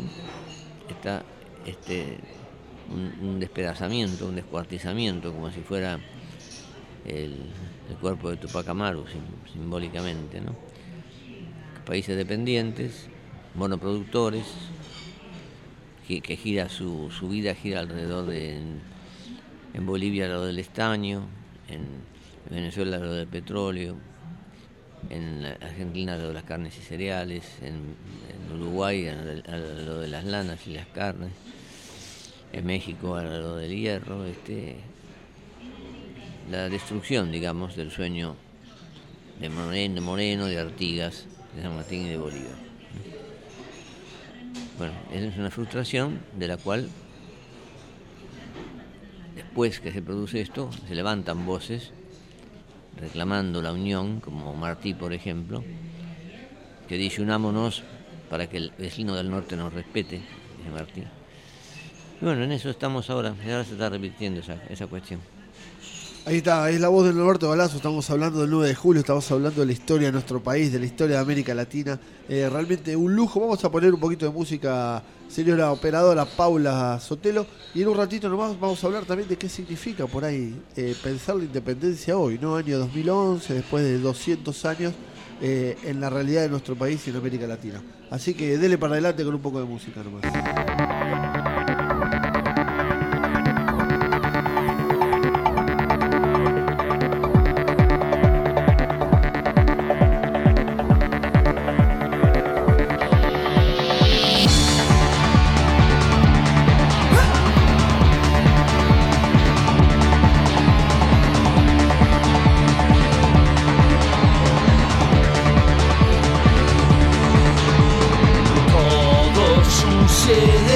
un despedazamiento, un descuartizamiento, como si fuera el cuerpo de Tupac Amaru, simbólicamente, ¿no? Países dependientes, monoproductores, que gira su vida gira alrededor en Bolivia lo del estaño, en Venezuela lo del petróleo, en Argentina lo de las carnes y cereales, en Uruguay lo de las lanas y las carnes, en México lo del hierro, la destrucción, digamos, del sueño de Moreno, de Artigas, de San Martín y de Bolívar. Bueno, es una frustración de la cual, después que se produce esto, se levantan voces reclamando la unión, como Martí, por ejemplo, que dice: unámonos para que el vecino del norte nos respete, dice Martí. Y bueno, en eso estamos ahora se está repitiendo esa cuestión. Ahí está, es la voz del Norberto Galazo. Estamos hablando del 9 de julio, estamos hablando de la historia de nuestro país, de la historia de América Latina. Realmente un lujo. Vamos a poner un poquito de música, señora operadora Paula Sotelo, y en un ratito nomás vamos a hablar también de qué significa por ahí pensar la independencia hoy, ¿no? Año 2011, después de 200 años, en la realidad de nuestro país y en América Latina. Así que dele para adelante con un poco de música nomás. Sucede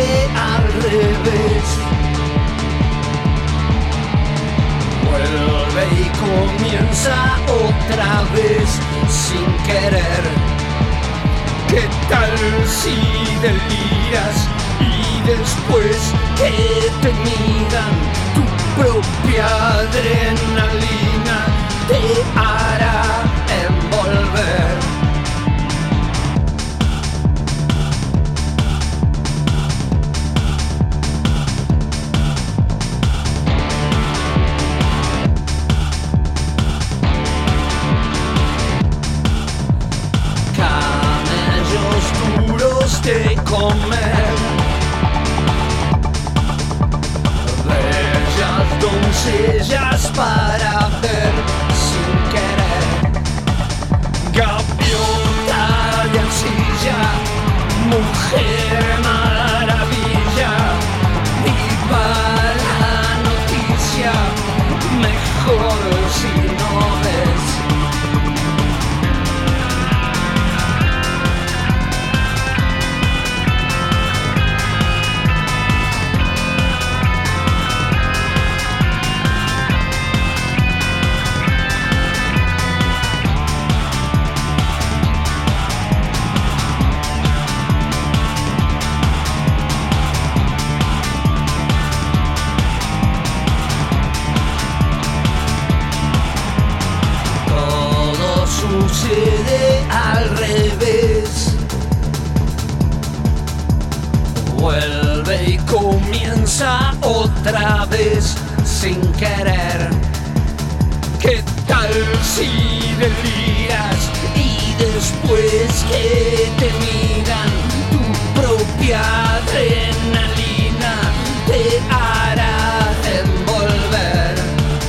comienza otra vez sin querer. ¿Qué tal si deliras y después que te miran tu propia adrenalina te hará envolver? De comer, bellas doncellas para ver sin querer, gaviota de arcilla, mujer maravilla, viva la noticia, mejor si no ves. Sucede al revés, vuelve y comienza otra vez sin querer. ¿Qué tal si deliras y después que te miran tu propia adrenalina te hará envolver?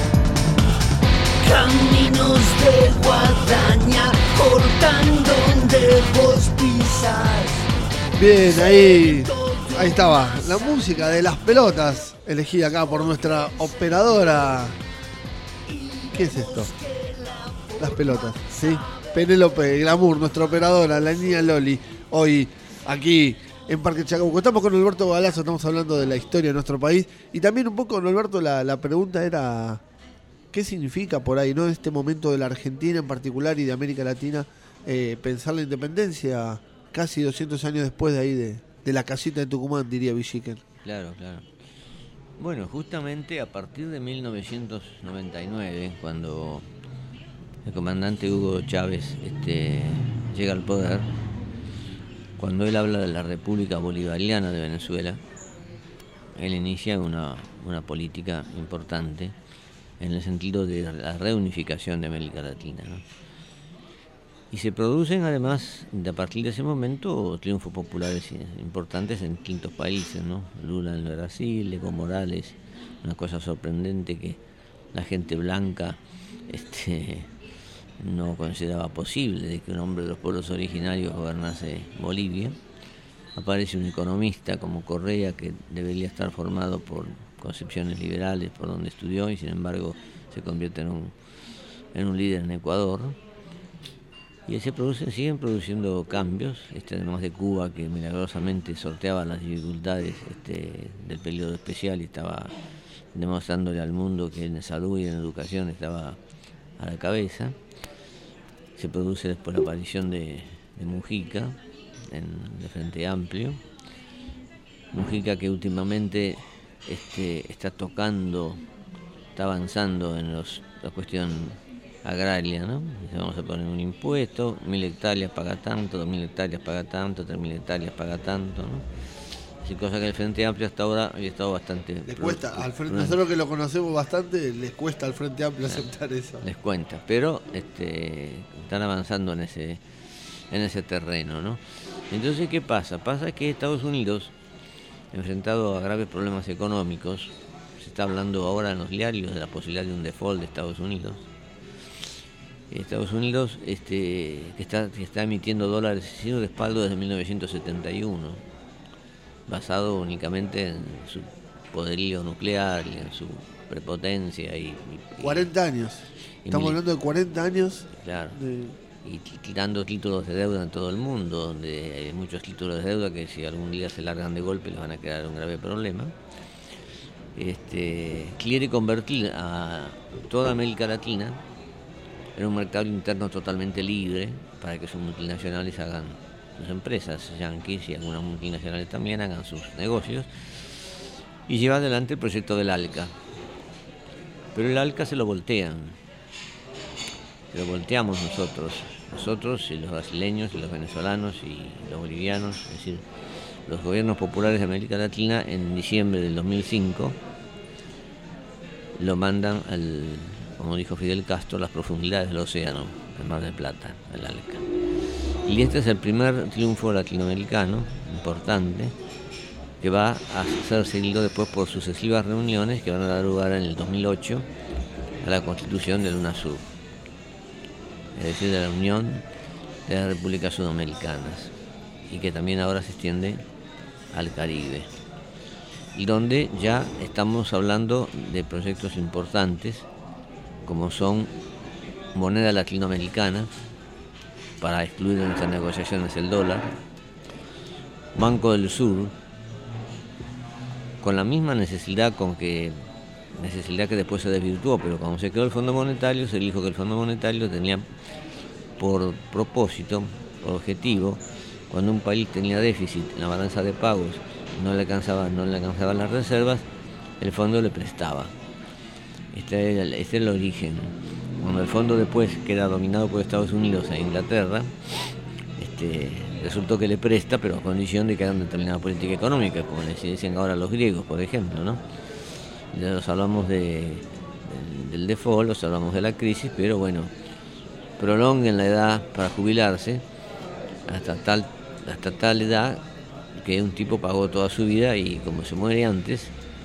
Caminos de guadaña cortan donde vos pisas. Bien, ahí estaba la música de Las Pelotas, elegida acá por nuestra operadora. ¿Qué es esto? Las Pelotas, ¿sí? Penélope Glamour, nuestra operadora, la niña Loli, hoy aquí en Parque Chacabuco. Estamos con Alberto Galazo, estamos hablando de la historia de nuestro país y también un poco, Alberto, la pregunta era... ¿Qué significa por ahí, ¿no? En este momento de la Argentina en particular y de América Latina, pensar la independencia casi 200 años después de ahí de la casita de Tucumán, diría Villiquen? Claro, claro. Bueno, justamente a partir de 1999, cuando el comandante Hugo Chávez llega al poder, cuando él habla de la República Bolivariana de Venezuela, él inicia una política importante en el sentido de la reunificación de América Latina, ¿no? Y se producen además, a partir de ese momento, triunfos populares importantes en distintos países, ¿no? Lula en Brasil, Evo Morales, una cosa sorprendente que la gente blanca no consideraba posible, de que un hombre de los pueblos originarios gobernase Bolivia. Aparece un economista como Correa, que debería estar formado por concepciones liberales, por donde estudió, y sin embargo se convierte en un líder en Ecuador. Y siguen produciendo cambios, además de Cuba, que milagrosamente sorteaba las dificultades del periodo especial y estaba demostrándole al mundo que en salud y en educación estaba a la cabeza. Se produce después la aparición de Mujica, de Frente Amplio. Mujica, que últimamente está avanzando en la cuestión agraria, ¿no? Vamos a poner un impuesto, 1.000 hectáreas paga tanto, 2.000 hectáreas paga tanto, 3.000 hectáreas paga tanto, ¿no? Así, cosa que el Frente Amplio hasta ahora había estado bastante... Les cuesta, nosotros que lo conocemos bastante, les cuesta al Frente Amplio aceptar eso. Les cuenta, pero están avanzando en ese terreno, ¿no? Entonces, ¿qué pasa? Pasa que Estados Unidos, enfrentado a graves problemas económicos, se está hablando ahora en los diarios de la posibilidad de un default de Estados Unidos. Estados Unidos que está emitiendo dólares sin respaldo desde 1971, basado únicamente en su poderío nuclear y en su prepotencia. 40 años. Estamos hablando de 40 años. Claro. Y tirando títulos de deuda en todo el mundo, donde hay muchos títulos de deuda que si algún día se largan de golpe les van a crear un grave problema. Quiere convertir a toda América Latina era un mercado interno totalmente libre para que sus multinacionales hagan sus empresas, yanquis y algunas multinacionales también hagan sus negocios, y lleva adelante el proyecto del ALCA. Pero el ALCA se lo voltean, se lo volteamos nosotros y los brasileños y los venezolanos y los bolivianos, es decir, los gobiernos populares de América Latina. En diciembre del 2005 lo mandan como dijo Fidel Castro, a las profundidades del océano, el Mar del Plata, el ALCA. Y este es el primer triunfo latinoamericano importante que va a ser seguido después por sucesivas reuniones que van a dar lugar en el 2008 a la constitución del UNASUR, es decir, de la Unión de las Repúblicas Sudamericanas, y que también ahora se extiende al Caribe, y donde ya estamos hablando de proyectos importantes como son moneda latinoamericana para excluir en estas negociaciones el dólar, Banco del Sur, con la misma necesidad que después se desvirtuó, pero cuando se creó el Fondo Monetario, se dijo que el Fondo Monetario tenía por propósito, por objetivo, cuando un país tenía déficit en la balanza de pagos, no le alcanzaban las reservas, el fondo le prestaba. Este es el origen. Cuando el fondo después queda dominado por Estados Unidos e Inglaterra, resultó que le presta, pero a condición de que hagan determinada política económica, como les dicen ahora los griegos, por ejemplo, ¿no? Los hablamos del default, los hablamos de la crisis, pero bueno, prolonguen la edad para jubilarse hasta tal edad que un tipo pagó toda su vida y como se muere antes,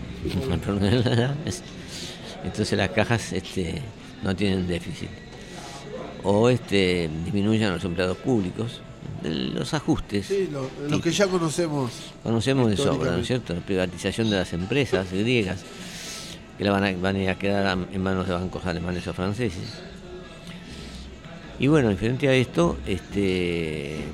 entonces las cajas no tienen déficit. O disminuyen a los empleados públicos, los ajustes. Sí, lo que ya conocemos. Conocemos de sobra, ¿no es cierto? La privatización de las empresas griegas, que van a quedar en manos de bancos alemanes o franceses. Y bueno, diferente a esto, el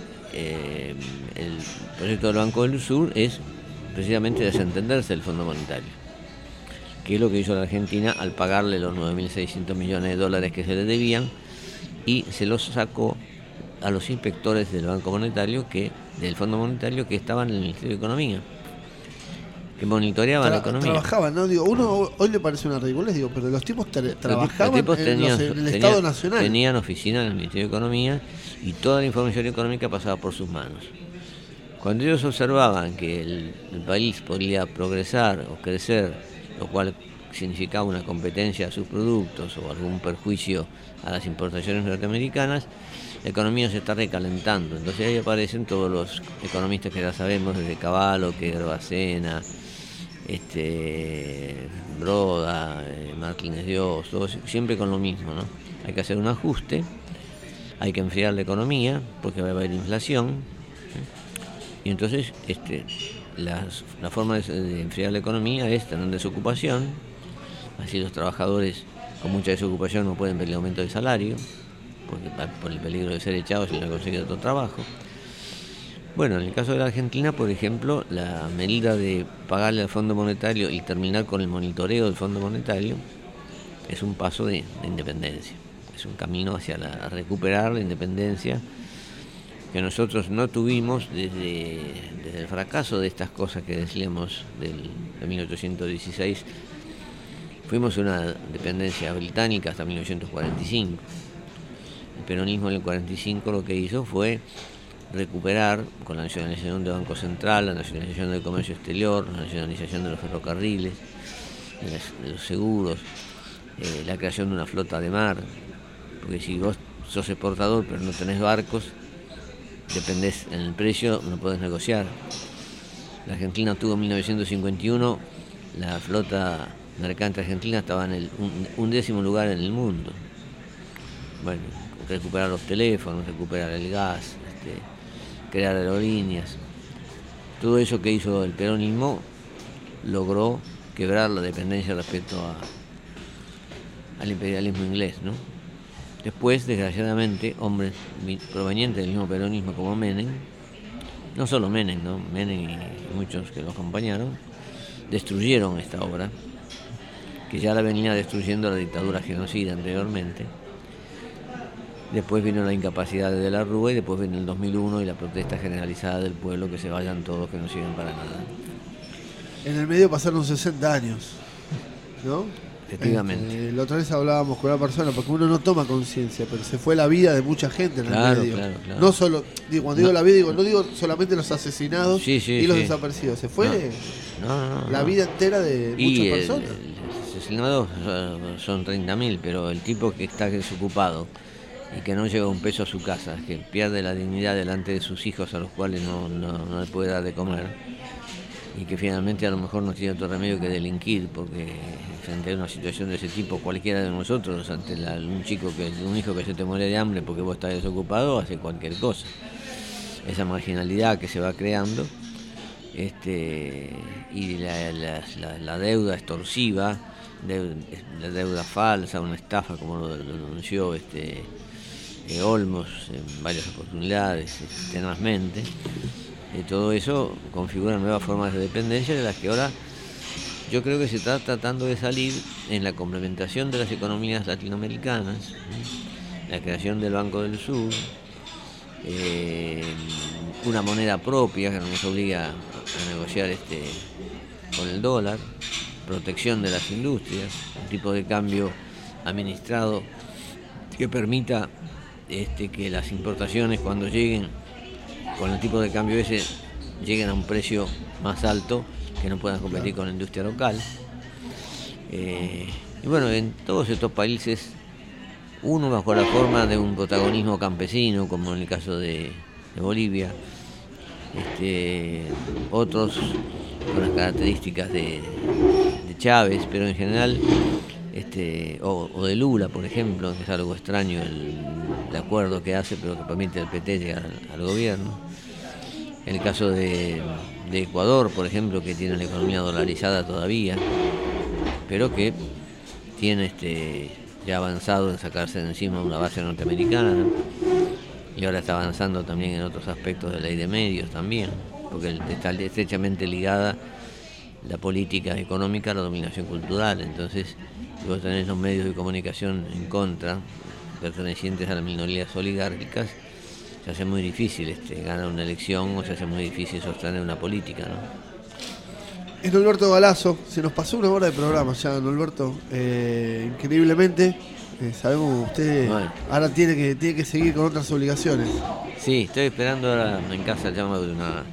proyecto del Banco del Sur es precisamente desentenderse del Fondo Monetario, que es lo que hizo la Argentina al pagarle los 9.600 millones de dólares que se le debían, y se los sacó a los inspectores del Banco Monetario, del Fondo Monetario, que estaban en el Ministerio de Economía, monitoreaban la economía. Trabajaban, ¿no? Digo, uno hoy le parece una ridiculez, digo, pero los tipos trabajaban en el Estado Nacional. Tenían oficina en el Ministerio de Economía y toda la información económica pasaba por sus manos. Cuando ellos observaban que el país podría progresar o crecer, lo cual significaba una competencia a sus productos o algún perjuicio a las importaciones norteamericanas, la economía se está recalentando. Entonces ahí aparecen todos los economistas que ya sabemos, desde Cavallo, que Barbacena, Broda, Martínez Dios, todos, siempre con lo mismo, ¿no? Hay que hacer un ajuste, hay que enfriar la economía porque va a haber inflación, y entonces la forma de enfriar la economía es tener desocupación, así los trabajadores con mucha desocupación no pueden pedir aumento de salario por el peligro de ser echados y no conseguir otro trabajo. Bueno, en el caso de la Argentina, por ejemplo, la medida de pagarle al Fondo Monetario y terminar con el monitoreo del Fondo Monetario es un paso de independencia, es un camino hacia recuperar la independencia que nosotros no tuvimos desde el fracaso de estas cosas que decíamos de 1816. Fuimos una dependencia británica hasta 1945. El peronismo en el 45 lo que hizo fue recuperar, con la nacionalización del Banco Central, la nacionalización del comercio exterior, la nacionalización de los ferrocarriles, de los seguros, la creación de una flota de mar, porque si vos sos exportador pero no tenés barcos, dependés en el precio, no podés negociar. La Argentina tuvo en 1951, la flota mercante argentina estaba en el 11º lugar en el mundo. Bueno, recuperar los teléfonos, recuperar el gas, crear aerolíneas, todo eso que hizo el peronismo logró quebrar la dependencia respecto al imperialismo inglés, ¿no? Después, desgraciadamente, hombres provenientes del mismo peronismo como Menem, no solo Menem, ¿no? Menem y muchos que lo acompañaron, destruyeron esta obra, que ya la venía destruyendo la dictadura genocida anteriormente, Después vino la incapacidad de la Rúa y después vino el 2001 y la protesta generalizada del pueblo, que se vayan todos, que no sirven para nada. En el medio pasaron 60 años, ¿no? Efectivamente. La otra vez hablábamos con una persona, porque uno no toma conciencia, pero se fue la vida de mucha gente en el medio. Claro. No solo, cuando digo la vida, no digo solamente los asesinados y los desaparecidos, se fue la vida entera de muchas personas. Los asesinados son 30.000, pero el tipo que está desocupado y que no lleva un peso a su casa, que pierde la dignidad delante de sus hijos a los cuales no le puede dar de comer, y que finalmente a lo mejor no tiene otro remedio que delinquir, porque frente a una situación de ese tipo, cualquiera de nosotros, ante un hijo que se te muere de hambre porque vos estás desocupado, hace cualquier cosa. Esa marginalidad que se va creando, y la deuda extorsiva, la deuda falsa, una estafa, como lo denunció Olmos en varias oportunidades, tenazmente. Todo eso configura nuevas formas de dependencia de las que ahora yo creo que se está tratando de salir en la complementación de las economías latinoamericanas, la creación del Banco del Sur, una moneda propia que no nos obliga a negociar con el dólar, protección de las industrias, un tipo de cambio administrado que permita que las importaciones, cuando lleguen con el tipo de cambio ese, lleguen a un precio más alto, que no puedan competir con la industria local. Y bueno, en todos estos países, uno bajo la forma de un protagonismo campesino, como en el caso de Bolivia, otros con las características de Chávez, pero en general, o de Lula, por ejemplo, que es algo extraño el acuerdo que hace, pero que permite al PT llegar al gobierno. En el caso de Ecuador, por ejemplo, que tiene la economía dolarizada todavía, pero que tiene ya avanzado en sacarse de encima una base norteamericana, y ahora está avanzando también en otros aspectos de ley de medios también, porque está estrechamente ligada la política económica a la dominación cultural. Entonces, si vos tenés los medios de comunicación en contra, pertenecientes a las minorías oligárquicas, se hace muy difícil ganar una elección, o se hace muy difícil sostener una política, ¿no? Es Norberto Galazo. Se nos pasó una hora de programa ya, Norberto. Increíblemente, sabemos que usted ahora tiene que seguir con otras obligaciones. Sí, estoy esperando ahora en casa el llamado de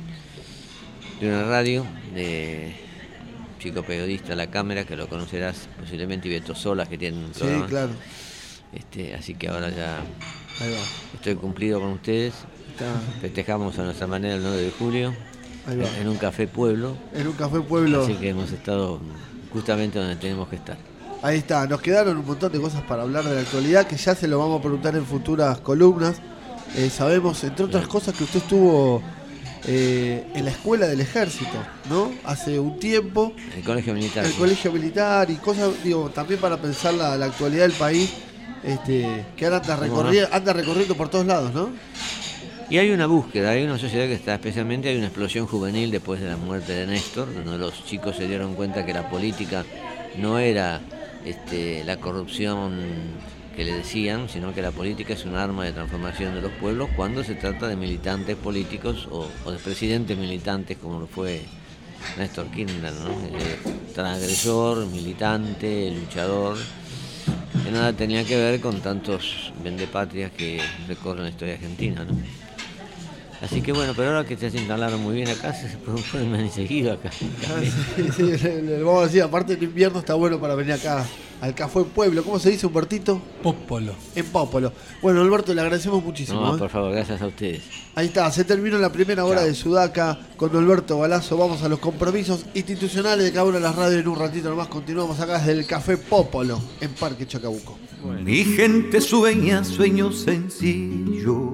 una radio, de chico periodista La Cámara, que lo conocerás posiblemente, y Beto Solas, que tiene un programa. Sí, claro. Así que ahora ya estoy cumplido con ustedes. Festejamos a nuestra manera el 9 de julio en un café pueblo. En un café pueblo. Así que hemos estado justamente donde tenemos que estar. Ahí está, nos quedaron un montón de cosas para hablar de la actualidad, que ya se lo vamos a preguntar en futuras columnas. Sabemos, entre otras cosas, que usted estuvo en la escuela del ejército, ¿no? Hace un tiempo. El colegio militar. El colegio militar y cosas, también para pensar la actualidad del país, que ahora anda recorriendo por todos lados, ¿no? Y hay una búsqueda, hay una sociedad que está, especialmente hay una explosión juvenil después de la muerte de Néstor, donde los chicos se dieron cuenta que la política no era la corrupción que le decían, sino que la política es un arma de transformación de los pueblos cuando se trata de militantes políticos o de presidentes militantes, como lo fue Néstor Kirchner, ¿no? Transgresor, militante, luchador, que nada tenía que ver con tantos vendepatrias que recorren la historia argentina, ¿no? Así que bueno, pero ahora que se instalaron muy bien acá, se pueden venir seguido acá. Sí, vamos a decir, aparte del invierno está bueno para venir acá al Café Pueblo. ¿Cómo se dice, Humbertito? Pópolo. En Pópolo. Bueno, Alberto, le agradecemos muchísimo. No, por favor, gracias a ustedes. Ahí está, se terminó la primera hora de Sudaca con Alberto Galazo. Vamos a los compromisos institucionales de cada una de las radios. En un ratito nomás continuamos acá desde el Café Pópolo en Parque Chacabuco. Bueno. Mi gente sueña sueños sencillos,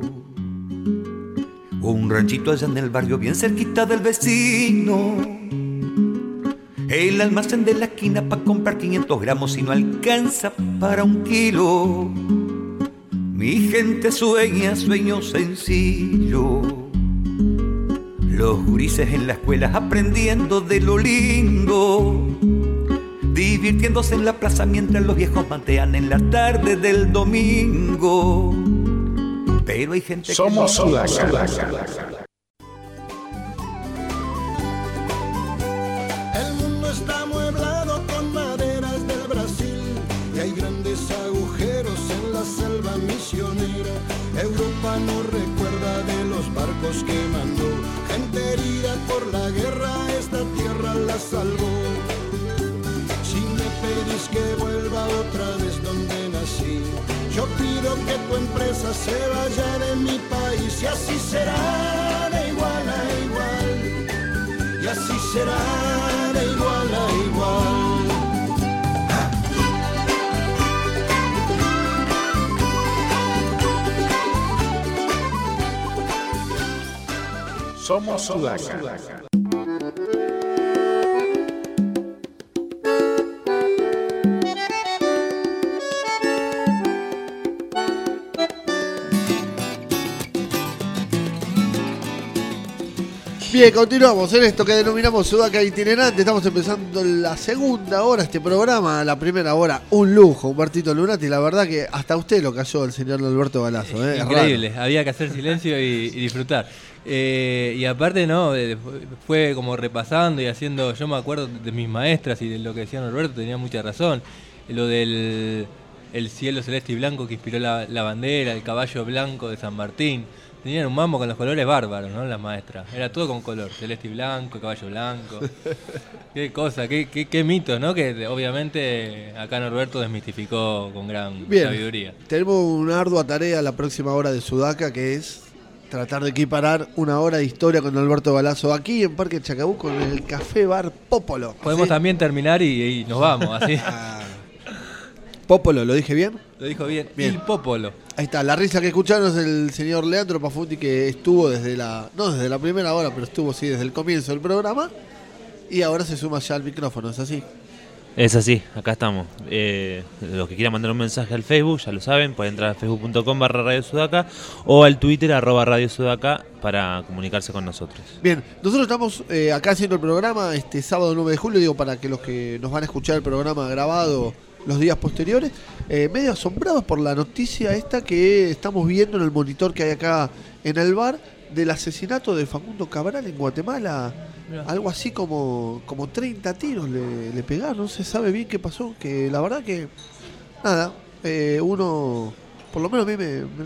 un ranchito allá en el barrio bien cerquita del vecino, el almacén de la esquina para comprar 500 gramos y no alcanza para 1 kilo. Mi gente sueña sueños sencillos, los gurises en la escuela aprendiendo de lo lindo, divirtiéndose en la plaza mientras los viejos matean en la tarde del domingo. pero hay gente Somos que no. Sudaca. El mundo está amueblado con maderas del Brasil y hay grandes agujeros en la selva misionera. Europa no recuerda de los barcos que mandó, gente herida por la guerra, esta tierra la salvó. Si me pedís que vuelva otra vez donde nací, yo pido que tu empresa se vaya de mi país y así será de igual a igual, y así será de igual a igual. Somos Sudaca. Bien, continuamos en esto que denominamos Sudaca Itinerante. Estamos empezando la segunda hora de este programa. La primera hora, un lujo, Humbertito Lunati. La verdad que hasta usted lo cayó el señor Alberto Galazo. Increíble, había que hacer silencio y disfrutar. Y aparte, no, fue como repasando y haciendo. Yo me acuerdo de mis maestras y de lo que decía Alberto, tenía mucha razón. Lo del el cielo celeste y blanco que inspiró la bandera, el caballo blanco de San Martín. Tenían un mambo con los colores bárbaros, ¿no? Las maestras. Era todo con color, celeste y blanco, caballo blanco. Qué cosa, qué mitos, ¿no? Que obviamente acá Norberto desmistificó con gran sabiduría. Tenemos una ardua tarea la próxima hora de Sudaca, que es tratar de equiparar una hora de historia con Alberto Galazo aquí en Parque Chacabuco en el Café Bar Popolo. Podemos ¿Sí? también terminar y nos vamos, así. Popolo, ¿lo dije bien? Lo dijo bien. Bien. Il Popolo. Ahí está, la risa que escucharon es el señor Leandro Pafuti, que estuvo no desde la primera hora, pero estuvo sí desde el comienzo del programa y ahora se suma ya al micrófono, ¿es así? Es así, acá estamos. Los que quieran mandar un mensaje al Facebook, ya lo saben, pueden entrar a facebook.com/Radio Sudaca o al Twitter @Radio Sudaca para comunicarse con nosotros. Bien, nosotros estamos acá haciendo el programa este sábado 9 de julio, digo, para que los que nos van a escuchar el programa grabado los días posteriores, medio asombrados por la noticia esta que estamos viendo en el monitor que hay acá en el bar del asesinato de Facundo Cabral en Guatemala. Mirá. Algo así como 30 tiros le pegaron, no se sabe bien qué pasó, que la verdad que nada, uno, por lo menos a mí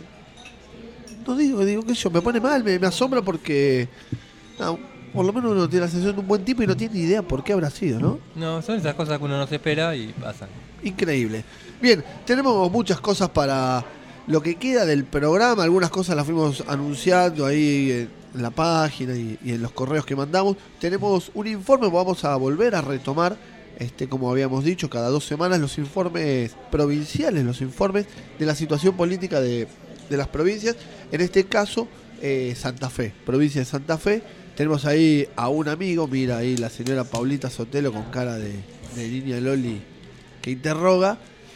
no digo que yo, me pone mal, me asombra porque nada, por lo menos uno tiene la sensación de un buen tipo y no tiene ni idea por qué habrá sido, ¿no? No, son esas cosas que uno no se espera y pasan. Increíble. Bien, tenemos muchas cosas para lo que queda del programa. Algunas cosas las fuimos anunciando ahí en la página y en los correos que mandamos. Tenemos un informe, vamos a volver a retomar, como habíamos dicho, cada 2 semanas los informes provinciales, los informes de la situación política de las provincias. En este caso, Santa Fe, provincia de Santa Fe. Tenemos ahí a un amigo, mira ahí la señora Paulita Sotelo con cara de niña Loli que interroga.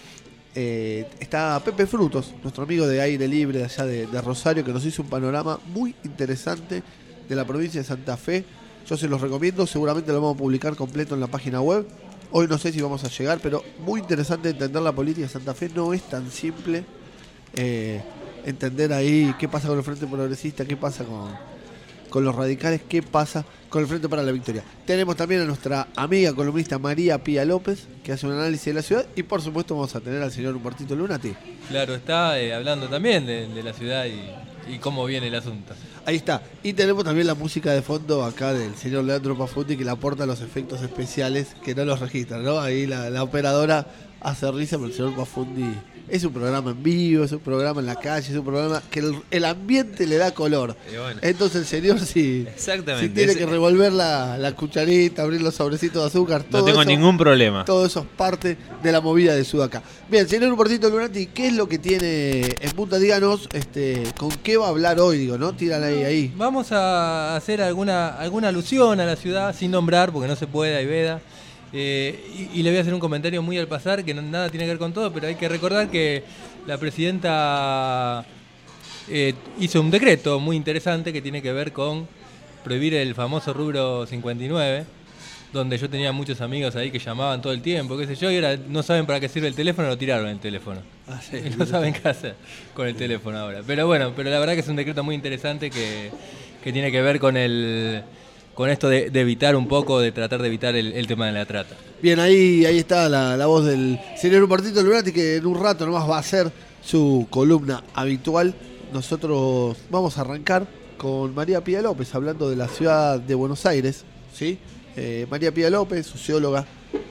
Está Pepe Frutos, nuestro amigo de Aire Libre de allá de Rosario, que nos hizo un panorama muy interesante de la provincia de Santa Fe. Yo se los recomiendo, seguramente lo vamos a publicar completo en la página web. Hoy no sé si vamos a llegar, pero muy interesante entender la política de Santa Fe. No es tan simple entender ahí qué pasa con el Frente Progresista, qué pasa con los radicales, qué pasa con el Frente para la Victoria. Tenemos también a nuestra amiga columnista María Pía López, que hace un análisis de la ciudad, y por supuesto vamos a tener al señor Humbertito Lunati. Claro, está hablando también de la ciudad y cómo viene el asunto. Ahí está. Y tenemos también la música de fondo acá del señor Leandro Pafuti, que le aporta los efectos especiales que no los registra, ¿no? Ahí la operadora hace risa, pero el señor Pafuti es un programa en vivo, es un programa en la calle, es un programa que el ambiente le da color. Bueno. Entonces el señor si tiene que revolver la cucharita, abrir los sobrecitos de azúcar, todo no tengo eso, ningún problema. Todo eso es parte de la movida de Sudaca. Bien, señor Humbertito Lunati, ¿qué es lo que tiene en punta? Díganos, con qué va a hablar hoy, digo, ¿no? Tírala ahí. Vamos a hacer alguna alusión a la ciudad sin nombrar, porque no se puede, hay veda. Y le voy a hacer un comentario muy al pasar, que nada tiene que ver con todo, pero hay que recordar que la presidenta hizo un decreto muy interesante que tiene que ver con prohibir el famoso rubro 59, donde yo tenía muchos amigos ahí que llamaban todo el tiempo, qué sé yo, y ahora no saben para qué sirve el teléfono, lo tiraron el teléfono. Sí, no saben qué hacer con el teléfono ahora. Pero bueno, pero la verdad que es un decreto muy interesante que tiene que ver con esto de evitar un poco, de tratar de evitar el tema de la trata. Bien, ahí está la voz del señor Hubertito Lunati, que en un rato nomás va a hacer su columna habitual. Nosotros vamos a arrancar con María Pía López, hablando de la ciudad de Buenos Aires, ¿sí? María Pía López, socióloga,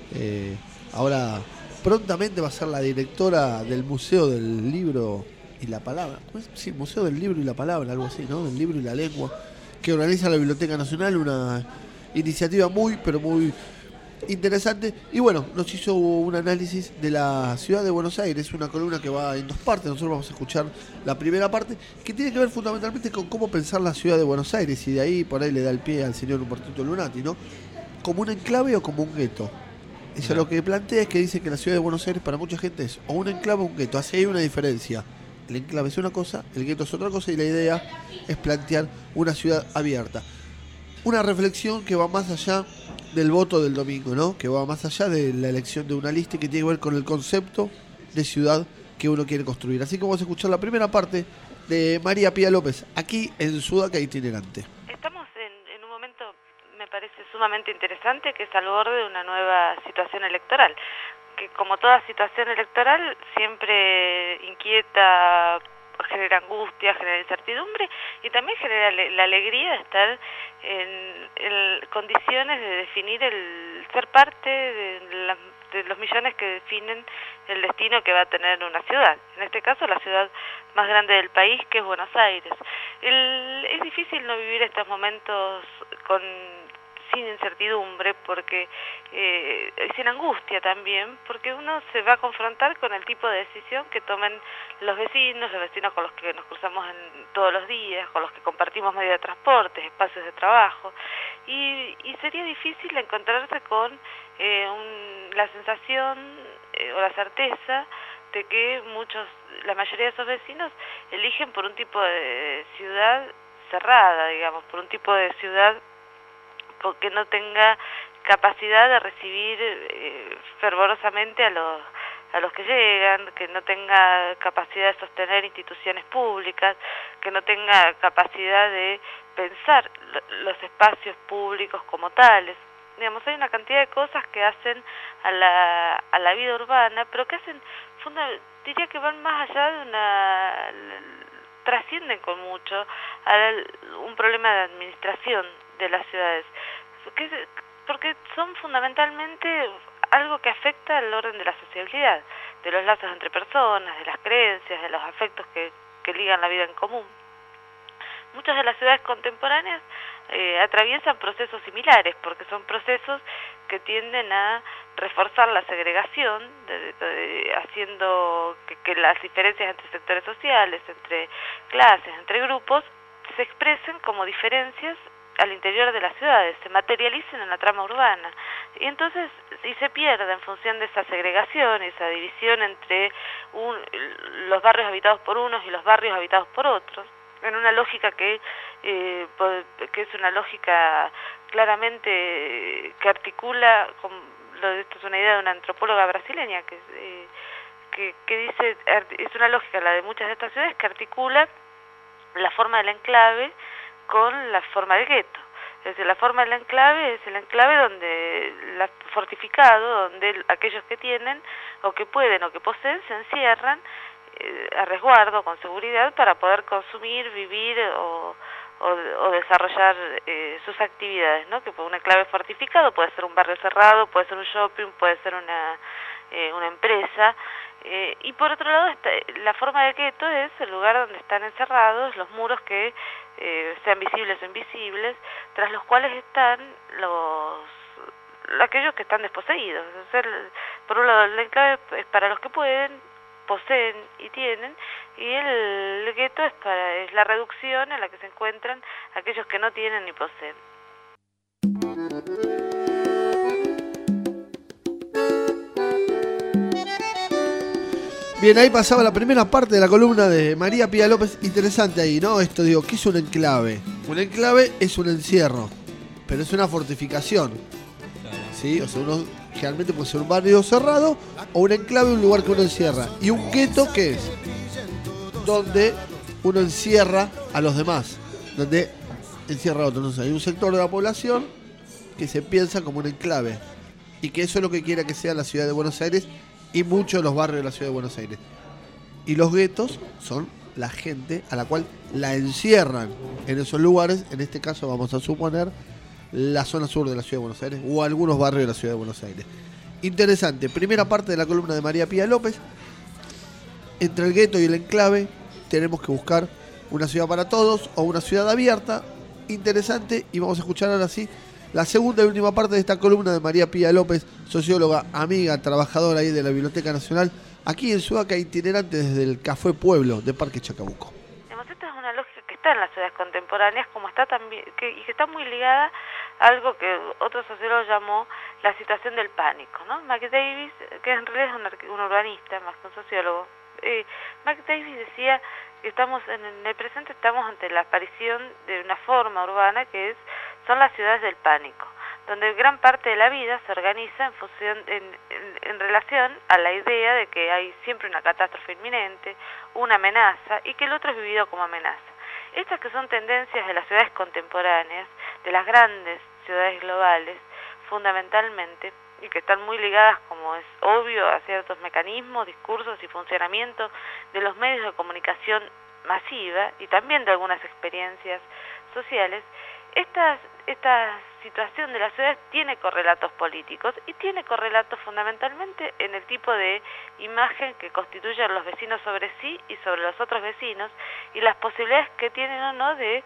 ahora prontamente va a ser la directora del Museo del Libro y la Palabra. Sí, Museo del Libro y la Palabra, algo así, ¿no? Del Libro y la Lengua, que organiza la Biblioteca Nacional, una iniciativa muy, pero muy interesante. Y bueno, nos hizo un análisis de la ciudad de Buenos Aires, una columna que va en dos partes. Nosotros vamos a escuchar la primera parte, que tiene que ver fundamentalmente con cómo pensar la ciudad de Buenos Aires, y de ahí por ahí le da el pie al señor Hubertito Lunati, ¿no? ¿Como un enclave o como un gueto? Eso lo que plantea es que dice que la ciudad de Buenos Aires para mucha gente es o un enclave o un gueto. Así hay una diferencia. El enclave es una cosa, el gueto es otra cosa, y la idea es plantear una ciudad abierta. Una reflexión que va más allá del voto del domingo, ¿no? Que va más allá de la elección de una lista y que tiene que ver con el concepto de ciudad que uno quiere construir. Así que vamos a escuchar la primera parte de María Pía López, aquí en Sudaca Itinerante. Estamos en un momento, me parece sumamente interesante, que es al borde de una nueva situación electoral, que como toda situación electoral siempre inquieta, genera angustia, genera incertidumbre, y también genera la alegría de estar en condiciones de definir el ser parte de los millones que definen el destino que va a tener una ciudad, en este caso la ciudad más grande del país, que es Buenos Aires. Es difícil no vivir estos momentos sin incertidumbre, porque sin angustia también, porque uno se va a confrontar con el tipo de decisión que tomen los vecinos con los que nos cruzamos todos los días, con los que compartimos medios de transporte, espacios de trabajo, y sería difícil encontrarse con la sensación o la certeza de que la mayoría de esos vecinos eligen por un tipo de ciudad cerrada, digamos, por un tipo de ciudad que no tenga capacidad de recibir fervorosamente a los que llegan, que no tenga capacidad de sostener instituciones públicas, que no tenga capacidad de pensar los espacios públicos como tales. Digamos, hay una cantidad de cosas que hacen a la vida urbana, pero que hacen, diría que van más allá de trascienden con mucho a un problema de administración de las ciudades, porque son fundamentalmente algo que afecta al orden de la sociabilidad, de los lazos entre personas, de las creencias, de los afectos que ligan la vida en común. Muchas de las ciudades contemporáneas atraviesan procesos similares, porque son procesos que tienden a reforzar la segregación, haciendo que las diferencias entre sectores sociales, entre clases, entre grupos, se expresen como diferencias al interior de las ciudades, se materialicen en la trama urbana, y entonces se pierde en función de esa segregación, esa división entre los barrios habitados por unos y los barrios habitados por otros, en una lógica que es una lógica claramente que articula, esto es una idea de una antropóloga brasileña que dice, es una lógica, la de muchas de estas ciudades, que articula la forma del enclave con la forma del gueto. Es decir, la forma del enclave es el enclave fortificado, donde aquellos que tienen o que pueden o que poseen se encierran a resguardo, con seguridad, para poder consumir, vivir o desarrollar sus actividades, ¿no? Que un enclave fortificado puede ser un barrio cerrado, puede ser un shopping, puede ser una empresa, y por otro lado la forma de gueto es el lugar donde están encerrados los muros que sean visibles o invisibles, tras los cuales están aquellos que están desposeídos. O sea, por un lado el enclave es para los que pueden, poseen y tienen, y el gueto es la reducción en la que se encuentran aquellos que no tienen ni poseen. Bien, ahí pasaba la primera parte de la columna de María Pía López. Interesante ahí, ¿no? Esto, digo, ¿qué es un enclave? Un enclave es un encierro, pero es una fortificación. ¿sí? O sea, uno generalmente puede ser un barrio cerrado o un enclave, un lugar que uno encierra. Y un gueto, ¿qué es? Donde uno encierra a los demás, donde encierra a otros. Entonces hay un sector de la población que se piensa como un enclave y que eso es lo que quiera que sea la ciudad de Buenos Aires y muchos de los barrios de la ciudad de Buenos Aires. Y los guetos son la gente a la cual la encierran en esos lugares. En este caso vamos a suponer la zona sur de la ciudad de Buenos Aires o algunos barrios de la ciudad de Buenos Aires. Interesante, primera parte de la columna de María Pía López. Entre el gueto y el enclave tenemos que buscar una ciudad para todos o una ciudad abierta. Interesante, y vamos a escuchar ahora sí la segunda y última parte de esta columna de María Pía López, socióloga, amiga, trabajadora ahí de la Biblioteca Nacional, aquí en Sudaca, itinerante desde el Café Pueblo de Parque Chacabuco. Esta es una lógica que está en las ciudades contemporáneas, como está también, y que está muy ligada a algo que otro sociólogo llamó la situación del pánico, ¿no? McDavis, que en realidad es un urbanista más que un sociólogo, McDavis decía que en el presente estamos ante la aparición de una forma urbana que son las ciudades del pánico, donde gran parte de la vida se organiza en relación a la idea de que hay siempre una catástrofe inminente, una amenaza, y que el otro es vivido como amenaza. Estas que son tendencias de las ciudades contemporáneas, de las grandes ciudades globales, fundamentalmente, y que están muy ligadas, como es obvio, a ciertos mecanismos, discursos y funcionamiento de los medios de comunicación masiva y también de algunas experiencias sociales. Esta situación de las ciudades tiene correlatos políticos y tiene correlatos fundamentalmente en el tipo de imagen que constituyen los vecinos sobre sí y sobre los otros vecinos y las posibilidades que tienen o no de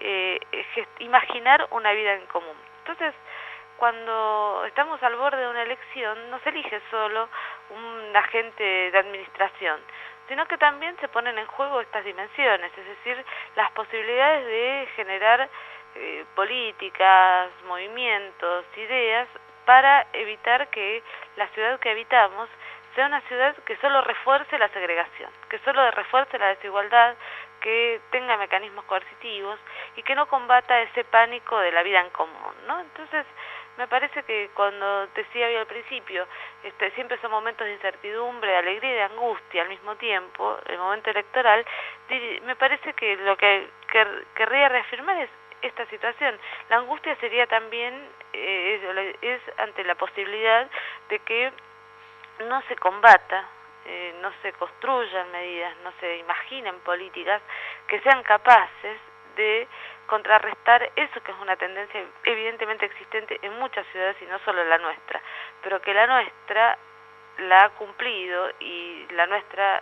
imaginar una vida en común. Entonces, cuando estamos al borde de una elección, no se elige solo un agente de administración, sino que también se ponen en juego estas dimensiones, es decir, las posibilidades de generar políticas, movimientos, ideas, para evitar que la ciudad que habitamos sea una ciudad que solo refuerce la segregación, que solo refuerce la desigualdad, que tenga mecanismos coercitivos y que no combata ese pánico de la vida en común, ¿no? Entonces, me parece que cuando decía yo al principio, siempre son momentos de incertidumbre, de alegría y de angustia al mismo tiempo, el momento electoral, me parece que lo que querría reafirmar es esta situación. La angustia sería también, es ante la posibilidad de que no se combata, no se construyan medidas, no se imaginen políticas que sean capaces de contrarrestar eso que es una tendencia evidentemente existente en muchas ciudades y no solo en la nuestra, pero que la nuestra la ha cumplido y la nuestra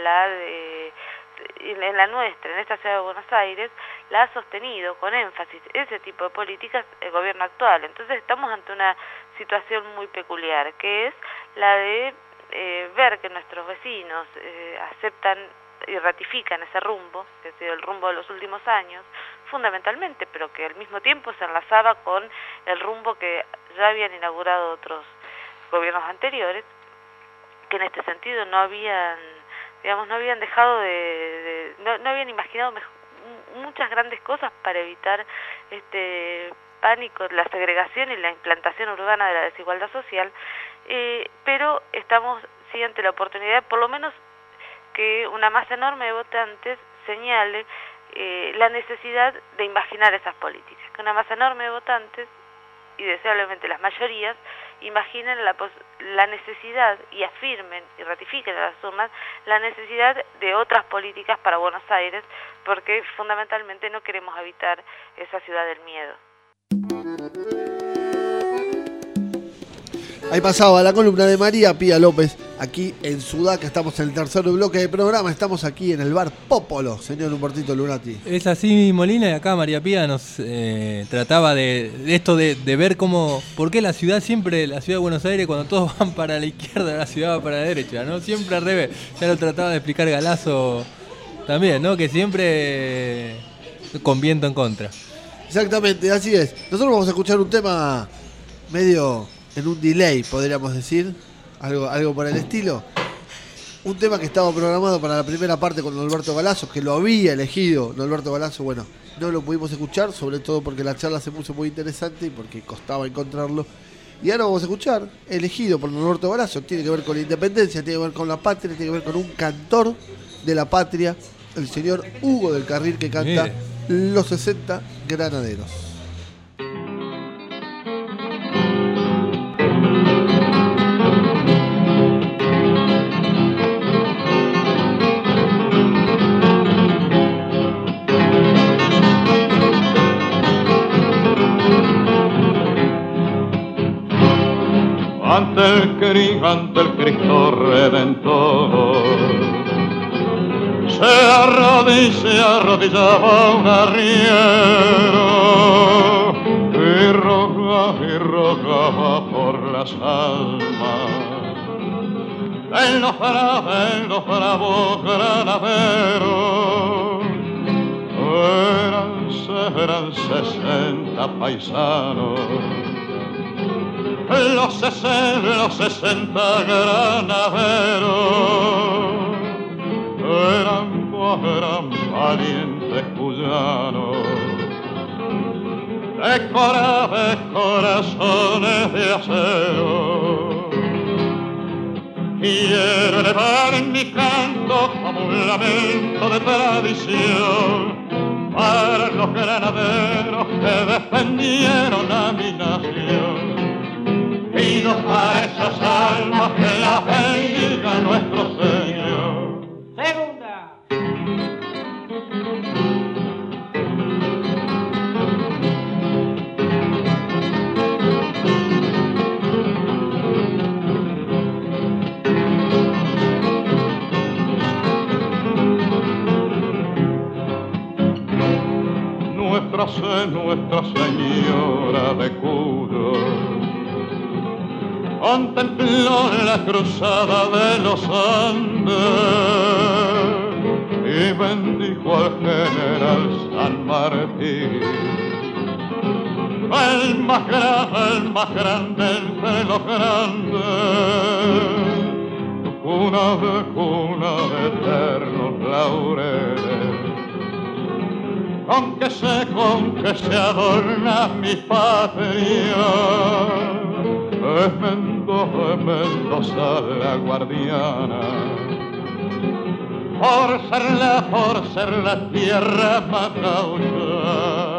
en esta ciudad de Buenos Aires la ha sostenido con énfasis ese tipo de políticas el gobierno actual. Entonces estamos ante una situación muy peculiar, que es la de ver que nuestros vecinos aceptan y ratifican ese rumbo, que ha sido el rumbo de los últimos años, fundamentalmente, pero que al mismo tiempo se enlazaba con el rumbo que ya habían inaugurado otros gobiernos anteriores, que en este sentido no habían dejado no habían imaginado muchas grandes cosas para evitar este pánico, la segregación y la implantación urbana de la desigualdad social, pero estamos sí ante la oportunidad, por lo menos, que una masa enorme de votantes señale la necesidad de imaginar esas políticas, que una masa enorme de votantes, y deseablemente las mayorías, imaginen la necesidad y afirmen y ratifiquen a las urnas la necesidad de otras políticas para Buenos Aires, porque fundamentalmente no queremos habitar esa ciudad del miedo. Ahí pasaba la columna de María Pía López, aquí en Sudaca. Estamos en el tercer bloque del programa, estamos aquí en el bar Popolo, señor Humbertito Lunati. Es así, Molina, y acá María Pía nos trataba de esto de ver por qué la ciudad de Buenos Aires, cuando todos van para la izquierda, la ciudad va para la derecha, ¿no? Siempre al revés. Ya lo trataba de explicar Galazo también, ¿no? Que siempre con viento en contra. Exactamente, así es. Nosotros vamos a escuchar un tema medio en un delay, podríamos decir, algo por el estilo. Un tema que estaba programado para la primera parte con Norberto Galazo, que lo había elegido Norberto Galazo. Bueno, no lo pudimos escuchar, sobre todo porque la charla se puso muy interesante y porque costaba encontrarlo. Y ahora vamos a escuchar, elegido por Norberto Barazo, tiene que ver con la independencia, tiene que ver con la patria, tiene que ver con un cantor de la patria, el señor Hugo del Carril, que canta Los 60 Granaderos. Ante el Cristo Redentor se arrodillaba un arriero y rogaba por las almas en los bravos granaderos. Eran 60 paisanos, los 60 granaderos, eran valientes cuyanos, de corazones de acero. Quiero elevar mi canto como un lamento de tradición para los granaderos que defendieron a mi nación. Pido para esas almas que la bendiga nuestro Señor. Segunda. Nuestra Señora de Cuyo contempló la cruzada de los Andes y bendijo al general San Martín, el más grande entre los grandes, cuna de eternos laureles, con que se adorna mi patria. Es Mendoza la guardiana, por ser la tierra más gaucha,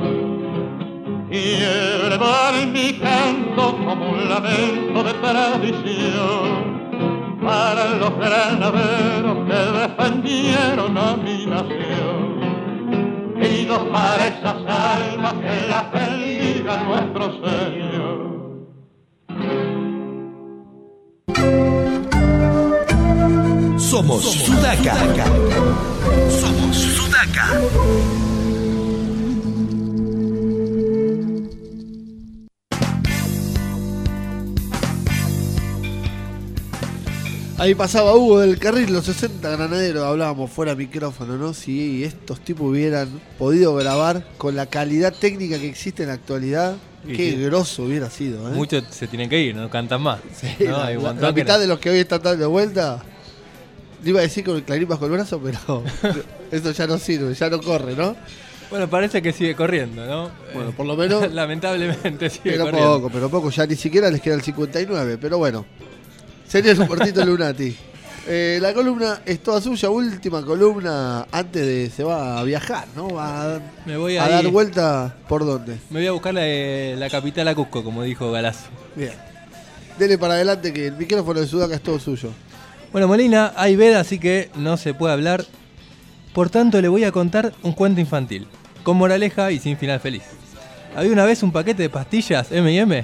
y elevar mi canto como un lamento de tradición para los granaderos que defendieron a mi nación. Pido para esas almas que las bendiga nuestro Señor. Somos Sudaca. Somos Sudaca. Ahí pasaba Hugo del Carril, Los 60 Granaderos, hablábamos fuera de micrófono, ¿no? Si estos tipos hubieran podido grabar con la calidad técnica que existe en la actualidad, qué grosso hubiera sido, ¿eh? Muchos se tienen que ir, no cantan más. Sí, ¿no? la mitad de los que hoy están dando de vuelta, le iba a decir con el clarín bajo el brazo, pero eso ya no sirve, ya no corre, ¿no? Bueno, parece que sigue corriendo, ¿no? Bueno, por lo menos... lamentablemente sigue corriendo. Pero poco, ya ni siquiera les queda el 59, pero bueno. Sería Rupertito Lunati. La columna es toda suya, última columna antes de se va a viajar, ¿no? Me voy a dar vuelta, ¿por dónde? Me voy a buscar la capital a Cusco, como dijo Galazo. Bien. Dele para adelante que el micrófono de Sudaca es todo suyo. Bueno, Molina, hay veda, así que no se puede hablar. Por tanto, le voy a contar un cuento infantil, con moraleja y sin final feliz. Había una vez un paquete de pastillas M&M,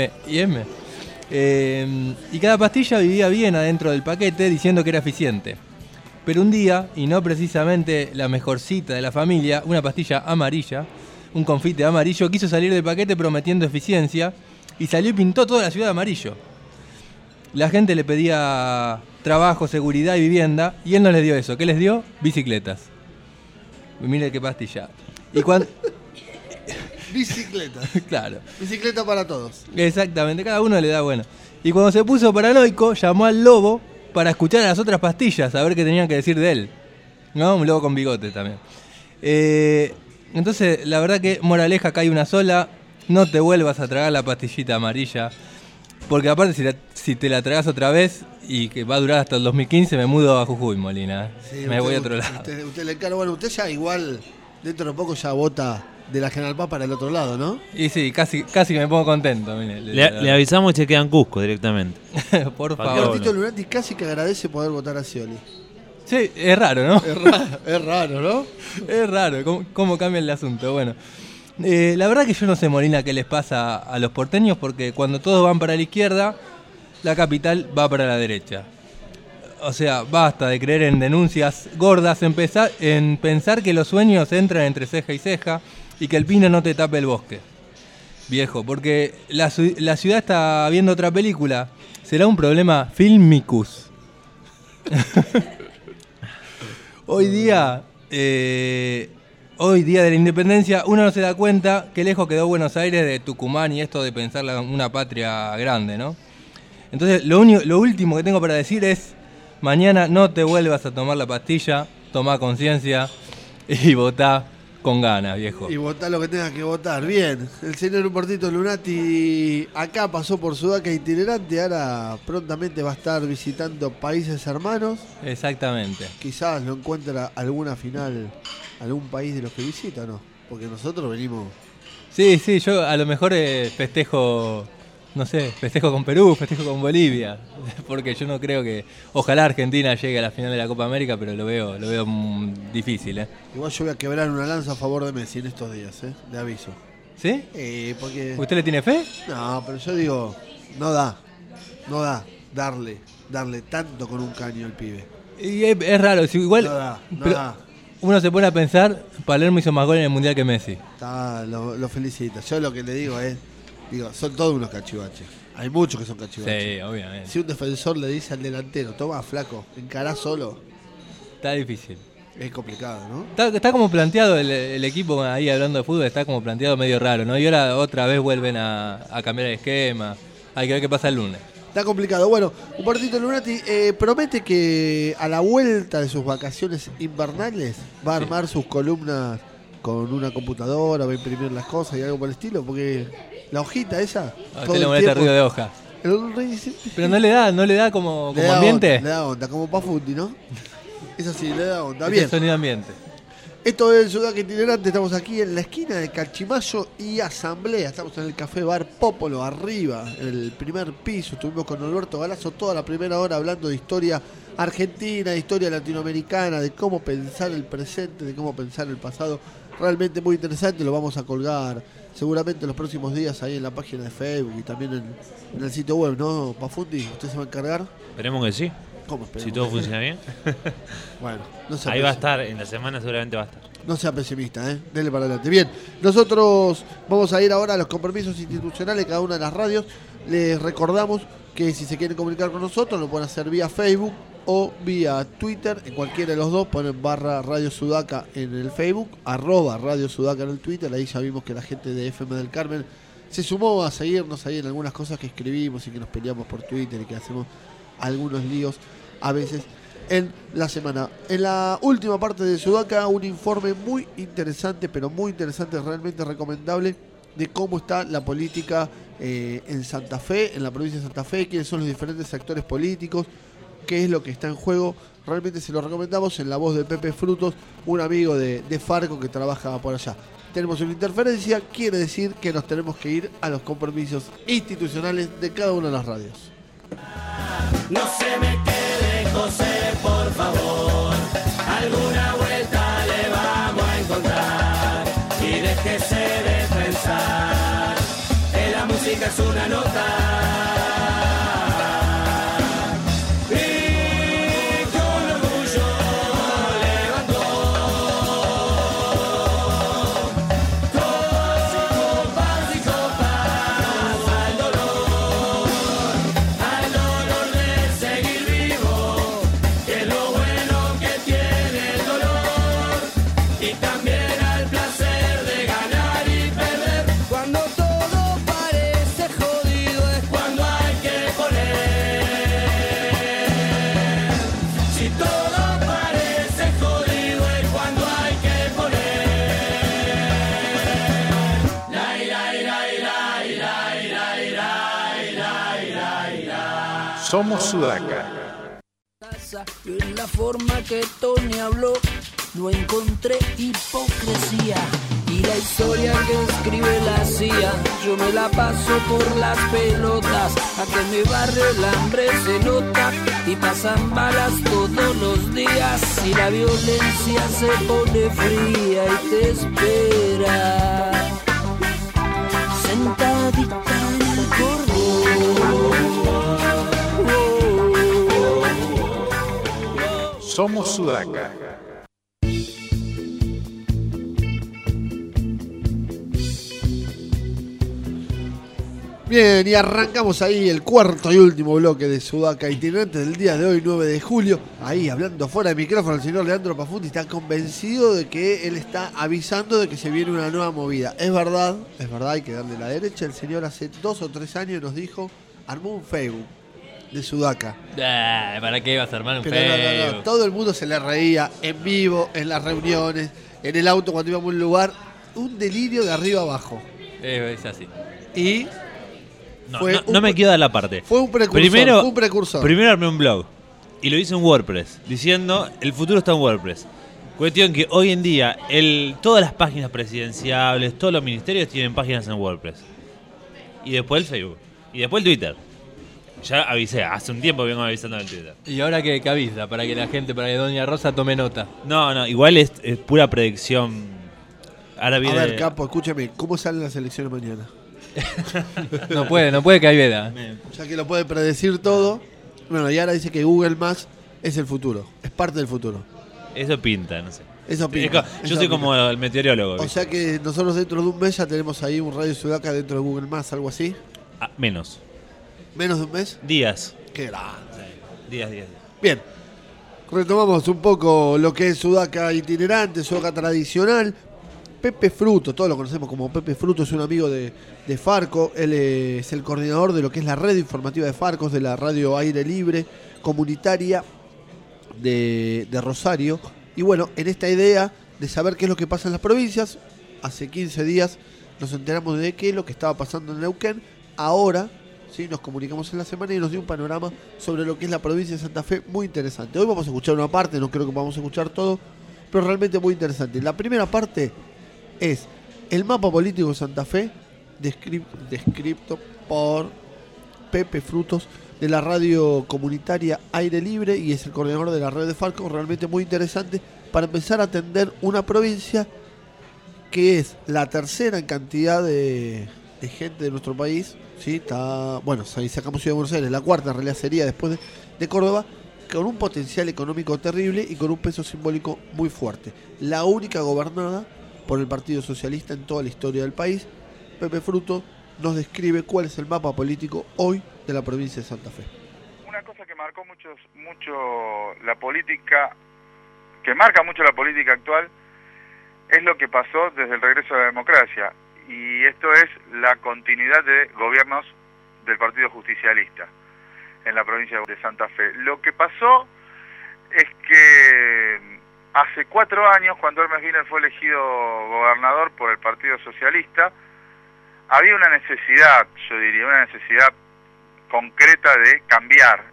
y cada pastilla vivía bien adentro del paquete diciendo que era eficiente. Pero un día, y no precisamente la mejorcita de la familia, una pastilla amarilla, un confite amarillo, quiso salir del paquete prometiendo eficiencia y salió y pintó toda la ciudad de amarillo. La gente le pedía trabajo, seguridad y vivienda y él no les dio eso. ¿Qué les dio? Bicicletas. Mire qué pastilla. Y cuando... Bicicleta. Claro. Bicicleta para todos. Exactamente, cada uno le da bueno. Y cuando se puso paranoico, llamó al lobo para escuchar a las otras pastillas, a ver qué tenían que decir de él. ¿No? Un lobo con bigote también. Entonces, la verdad que moraleja acá hay una sola. no te vuelvas a tragar la pastillita amarilla. Porque aparte si te la tragas otra vez y que va a durar hasta el 2015, me mudo a Jujuy, Molina. Sí, me voy a otro lado. Usted le encarga, bueno, usted ya igual, dentro de poco ya vota de la General Paz para el otro lado, ¿no? Y sí, casi que me pongo contento. Mire, le avisamos y chequean Cusco directamente. Por favor. Martito Lunati casi que agradece poder votar a Scioli. Sí, es raro, ¿no? Es raro, ¿no? Es raro, cómo cambia el asunto. Bueno, la verdad que yo no sé, Molina, qué les pasa a los porteños, porque cuando todos van para la izquierda, la capital va para la derecha. O sea, basta de creer en denuncias gordas, en pensar que los sueños entran entre ceja y ceja y que el pino no te tape el bosque. Viejo, porque la ciudad está viendo otra película. Será un problema filmicus. Hoy día de la independencia, uno no se da cuenta que lejos quedó Buenos Aires de Tucumán y esto de pensar una patria grande, ¿no? Entonces, lo último que tengo para decir es: mañana no te vuelvas a tomar la pastilla, tomá conciencia y votá con ganas, viejo. Y votá lo que tengas que votar. Bien, el señor Humbertito Lunati acá pasó por Sudaca itinerante, ahora prontamente va a estar visitando países hermanos. Exactamente. Quizás lo encuentra alguna final, algún país de los que visita, ¿no? Porque nosotros venimos... Sí, yo a lo mejor festejo con Perú, festejo con Bolivia, porque yo no creo que... Ojalá Argentina llegue a la final de la Copa América, pero lo veo difícil, ¿eh? Igual yo voy a quebrar una lanza a favor de Messi en estos días, ¿eh? De aviso. ¿Sí? Porque... ¿Usted le tiene fe? No, pero yo digo, no da darle tanto con un caño al pibe. Y es raro, igual... No da. Uno se pone a pensar, Palermo hizo más goles en el Mundial que Messi. Lo felicito. Yo lo que le digo es... son todos unos cachivaches. Hay muchos que son cachivaches. Sí, obviamente. Si un defensor le dice al delantero, toma, flaco, encará solo. Está difícil. Es complicado, ¿no? Está como planteado el equipo ahí hablando de fútbol, está como planteado medio raro, ¿no? Y ahora otra vez vuelven a cambiar el esquema. Hay que ver qué pasa el lunes. Está complicado. Bueno, Humbertito Lunati promete que a la vuelta de sus vacaciones invernales va a armar sus columnas con una computadora, va a imprimir las cosas y algo por el estilo, porque la hojita esa... A usted le molesta el ruido de hoja. Pero no le da como ambiente. Le da onda, como Pafundi, ¿no? Eso sí, le da onda. Bien. Sonido ambiente. Esto es Sudaca Itinerante, estamos aquí en la esquina de Cachimayo y Asamblea. Estamos en el Café Bar Popolo, arriba, en el primer piso. Estuvimos con Alberto Galazo toda la primera hora hablando de historia argentina, de historia latinoamericana, de cómo pensar el presente, de cómo pensar el pasado. Realmente muy interesante, lo vamos a colgar seguramente en los próximos días ahí en la página de Facebook y también en el sitio web, ¿no, Pafundi? ¿Usted se va a encargar? Esperemos que sí. ¿Cómo esperemos? Si todo funciona bien. Bueno, no sea ahí va a estar, en la semana seguramente va a estar. No sea pesimista, dele para adelante. Bien, nosotros vamos a ir ahora a los compromisos institucionales de cada una de las radios. Les recordamos que si se quieren comunicar con nosotros lo pueden hacer vía Facebook o vía Twitter, en cualquiera de los dos ponen /Radio Sudaca en el Facebook, @Radio Sudaca en el Twitter. Ahí ya vimos que la gente de FM del Carmen se sumó a seguirnos ahí en algunas cosas que escribimos y que nos peleamos por Twitter y que hacemos algunos líos a veces en la semana. En la última parte de Sudaca, un informe muy interesante, pero muy interesante, realmente recomendable, de cómo está la política en Santa Fe, en la provincia de Santa Fe, quiénes son los diferentes actores políticos, qué es lo que está en juego. Realmente se lo recomendamos en la voz de Pepe Frutos, un amigo de Farco que trabaja por allá. Tenemos una interferencia, quiere decir que nos tenemos que ir a los compromisos institucionales de cada una de las radios. No se me quede, José, por favor. Alguna vuelta le vamos a encontrar. Y déjese de pensar que la música es una nota. Seguir Somos Sudaca. En la forma que Tony habló, no encontré hipocresía. Y la historia que escribe la CIA, yo me la paso por las pelotas. A que me barre el hambre se nota y pasan balas todos los días. Y la violencia se pone fría y te espera sentadita en el cordón. Somos Sudaca. Bien, y arrancamos ahí el cuarto y último bloque de Sudaca Itinerante del día de hoy, 9 de julio. Ahí, hablando fuera de micrófono, el señor Leandro Pafundi está convencido de que él está avisando de que se viene una nueva movida. Es verdad, hay que darle la derecha. El señor hace 2 o 3 años nos dijo, armó un Facebook de Sudaca. ¿Para qué ibas a armar un Pero Facebook? no, todo el mundo se le reía, en vivo, en las reuniones, en el auto cuando íbamos a un lugar. Un delirio de arriba abajo. Es así. Y... No me quiero dar la parte. Fue un precursor. Primero armé un blog y lo hice en WordPress, diciendo el futuro está en WordPress. Cuestión que hoy en día todas las páginas presidenciables, todos los ministerios tienen páginas en WordPress. Y después el Facebook. Y después el Twitter. Ya avisé, hace un tiempo vengo avisando en el Twitter. ¿Y ahora qué avisa? Para que la gente, para que Doña Rosa tome nota. No, igual es pura predicción. Ahora viene... A ver, Capo, escúchame, ¿cómo salen las elecciones mañana? No puede que hay veda. Ya que lo puede predecir todo. Bueno, y ahora dice que Google Maps es el futuro, es parte del futuro. Eso pinta, no sé. Eso pinta. Yo soy como el meteorólogo. O sea que nosotros dentro de un mes ya tenemos ahí un Radio Sudaca dentro de Google Maps, algo así. Menos. ¿Menos de un mes? Días. Qué grande. Días. Bien. Retomamos un poco lo que es Sudaca itinerante, Sudaca tradicional. Pepe Fruto, todos lo conocemos como Pepe Fruto, es un amigo de Farco. Él es el coordinador de lo que es la red informativa de Farcos, de la radio Aire Libre comunitaria de Rosario. Y bueno, en esta idea de saber qué es lo que pasa en las provincias, hace 15 días nos enteramos de qué es lo que estaba pasando en Neuquén. Ahora sí nos comunicamos en la semana y nos dio un panorama sobre lo que es la provincia de Santa Fe muy interesante. Hoy vamos a escuchar una parte, no creo que vamos a escuchar todo, pero realmente muy interesante. La primera parte es el mapa político de Santa Fe, descrito por Pepe Frutos, de la radio comunitaria Aire Libre, y es el coordinador de la red de Farco. Realmente muy interesante para empezar a atender una provincia que es la tercera en cantidad de gente de nuestro país. ¿Sí? Ahí sacamos Ciudad de Buenos Aires, la cuarta en realidad sería después de Córdoba, con un potencial económico terrible y con un peso simbólico muy fuerte. La única gobernada por el Partido Socialista en toda la historia del país. Pepe Fruto nos describe cuál es el mapa político hoy de la provincia de Santa Fe. Una cosa que marcó mucho la política, que marca mucho la política actual, es lo que pasó desde el regreso a la democracia, y esto es la continuidad de gobiernos del Partido Justicialista en la provincia de Santa Fe. Lo que pasó es que hace 4 años, cuando Hermes Wiener fue elegido gobernador por el Partido Socialista, había una necesidad, yo diría, una necesidad concreta de cambiar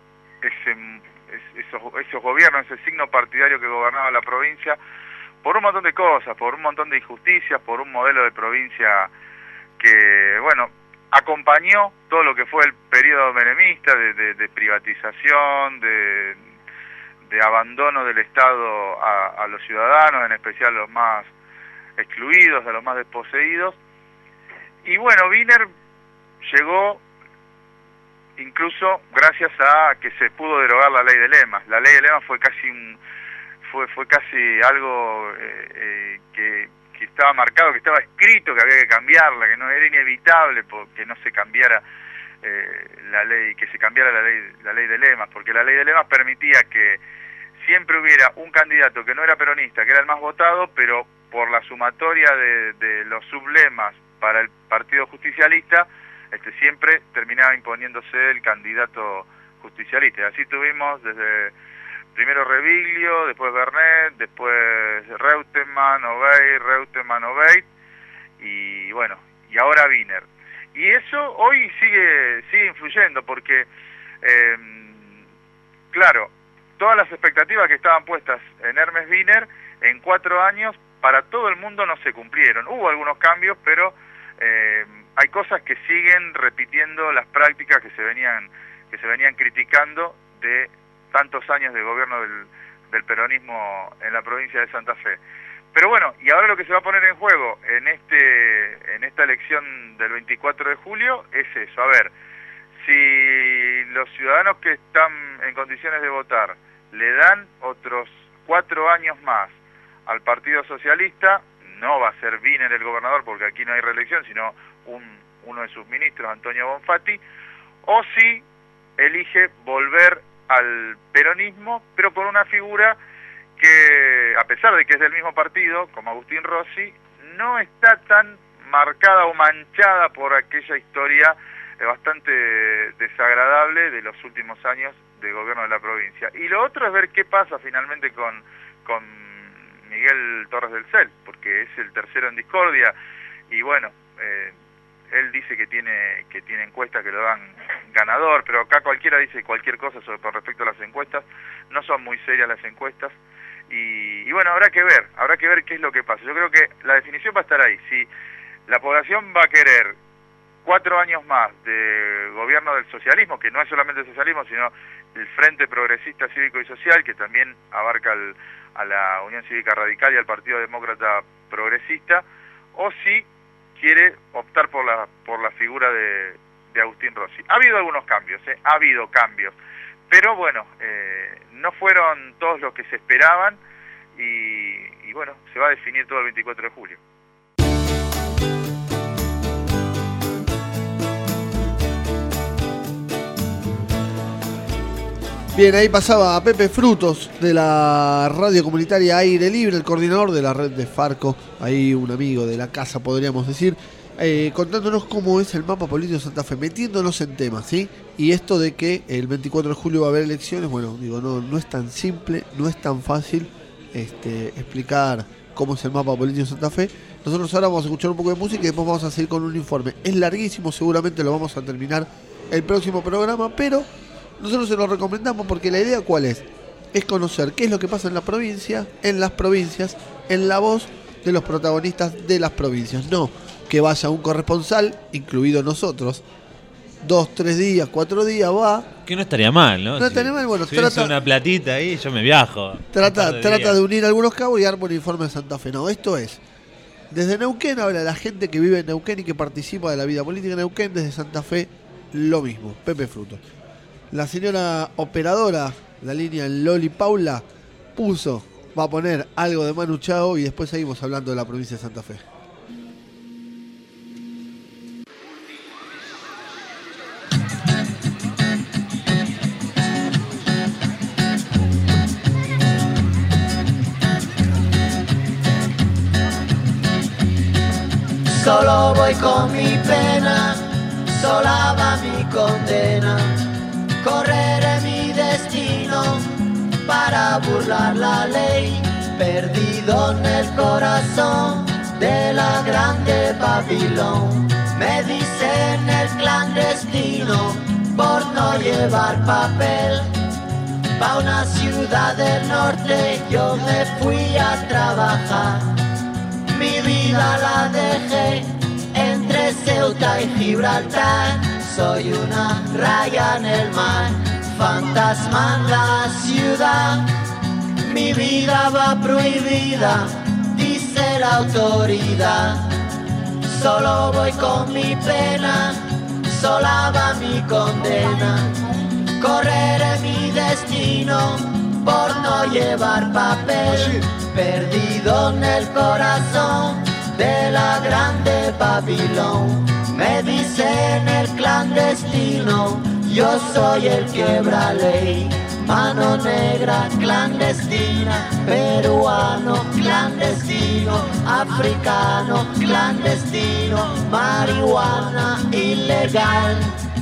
esos gobiernos, ese signo partidario que gobernaba la provincia, por un montón de cosas, por un montón de injusticias, por un modelo de provincia que, bueno, acompañó todo lo que fue el periodo menemista de privatización, de abandono del Estado a los ciudadanos, en especial a los más excluidos, a los más desposeídos. Y bueno, Wiener llegó incluso gracias a que se pudo derogar la ley de lemas. La ley de lemas fue casi algo que estaba marcado, que estaba escrito, que había que cambiarla, que no era inevitable que no se cambiara la ley, que se cambiara la ley de lemas, porque la ley de lemas permitía que siempre hubiera un candidato que no era peronista, que era el más votado, pero por la sumatoria de los sublemas para el Partido Justicialista, siempre terminaba imponiéndose el candidato justicialista. Así tuvimos desde primero Reviglio, después Bernet, después Reutemann, Obey, y bueno, y ahora Wiener. Y eso hoy sigue influyendo, porque Claro, todas las expectativas que estaban puestas en Hermes Wiener en 4 años para todo el mundo no se cumplieron. Hubo algunos cambios, pero hay cosas que siguen repitiendo las prácticas que se venían criticando de tantos años de gobierno del peronismo en la provincia de Santa Fe. Pero bueno, y ahora lo que se va a poner en juego en esta elección del 24 de julio es eso. A ver, si los ciudadanos que están en condiciones de votar le dan otros 4 años más al Partido Socialista, no va a ser Wiener el gobernador porque aquí no hay reelección, sino uno de sus ministros, Antonio Bonfatti, o si elige volver al peronismo, pero con una figura que, a pesar de que es del mismo partido, como Agustín Rossi, no está tan marcada o manchada por aquella historia bastante desagradable de los últimos años de gobierno de la provincia. Y lo otro es ver qué pasa finalmente con Miguel Torres del CEL, porque es el tercero en discordia, y bueno, él dice que tiene encuestas que lo dan ganador, pero acá cualquiera dice cualquier cosa con respecto a las encuestas, no son muy serias las encuestas, y bueno, habrá que ver qué es lo que pasa. Yo creo que la definición va a estar ahí. Si la población va a querer 4 años más de gobierno del socialismo, que no es solamente el socialismo, sino el Frente Progresista Cívico y Social, que también abarca a la Unión Cívica Radical y al Partido Demócrata Progresista, o si quiere optar por la figura de Agustín Rossi. Ha habido algunos cambios, ha habido cambios, pero bueno, no fueron todos los que se esperaban y bueno, se va a definir todo el 24 de julio. Bien, ahí pasaba a Pepe Frutos de la radio comunitaria Aire Libre, el coordinador de la red de Farco, ahí un amigo de la casa podríamos decir, contándonos cómo es el mapa político de Santa Fe, metiéndonos en temas, ¿sí? Y esto de que el 24 de julio va a haber elecciones, bueno, digo, no es tan simple, no es tan fácil explicar cómo es el mapa político de Santa Fe. Nosotros ahora vamos a escuchar un poco de música y después vamos a seguir con un informe. Es larguísimo, seguramente lo vamos a terminar el próximo programa, pero nosotros se lo recomendamos porque la idea ¿cuál es? Es conocer qué es lo que pasa en la provincia, en las provincias, en la voz de los protagonistas de las provincias. No que vaya un corresponsal, incluido nosotros, 2, 3 días, 4 días, va. Que no estaría mal, ¿no? No estaría mal, bueno, si trata una platita ahí, yo me viajo. Trata de unir algunos cabos y armar un informe de Santa Fe. No, esto es, desde Neuquén habla la gente que vive en Neuquén y que participa de la vida política en Neuquén, desde Santa Fe lo mismo, Pepe Frutos. La señora operadora, la línea Loli Paula, va a poner algo de Manu Chao y después seguimos hablando de la provincia de Santa Fe. Solo voy con mi pena, sola va mi condena. Correré mi destino para burlar la ley, perdido en el corazón de la grande Babilón. Me dicen el clandestino por no llevar papel. Pa' una ciudad del norte yo me fui a trabajar. Mi vida la dejé entre Ceuta y Gibraltar. Soy una raya en el mar, fantasma en la ciudad. Mi vida va prohibida, dice la autoridad. Solo voy con mi pena, sola va mi condena. Correré mi destino por no llevar papel, perdido en el corazón de la grande Babilón. Me dicen el clandestino, yo soy el quebra ley. Mano negra clandestina, peruano clandestino, africano clandestino, marihuana ilegal.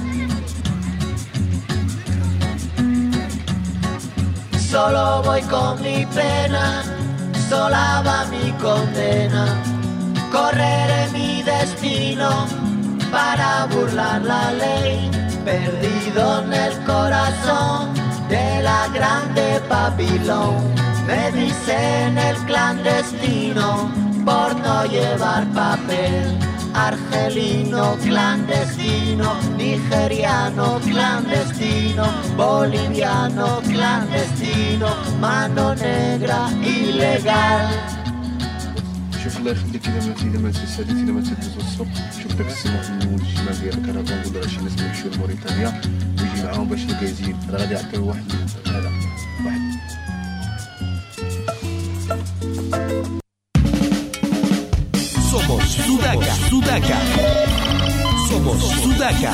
Solo voy con mi pena, sola va mi condena. Correré mi destino para burlar la ley, perdido en el corazón de la grande Babilón. Me dicen el clandestino por no llevar papel. Argelino clandestino, nigeriano clandestino, boliviano clandestino, mano negra ilegal. شوف الله يخليك اذا ما تسالي اذا ما تدوز الصبح شوف داك السماء من الشمال ديال الكرفان ولا شي ناس يمشيو لموريتانيا ويجي معاهم باش الكازين راه غادي يعطيو واحد هذا واحد. Somos Sudaca, Sudaca. Somos Sudaca.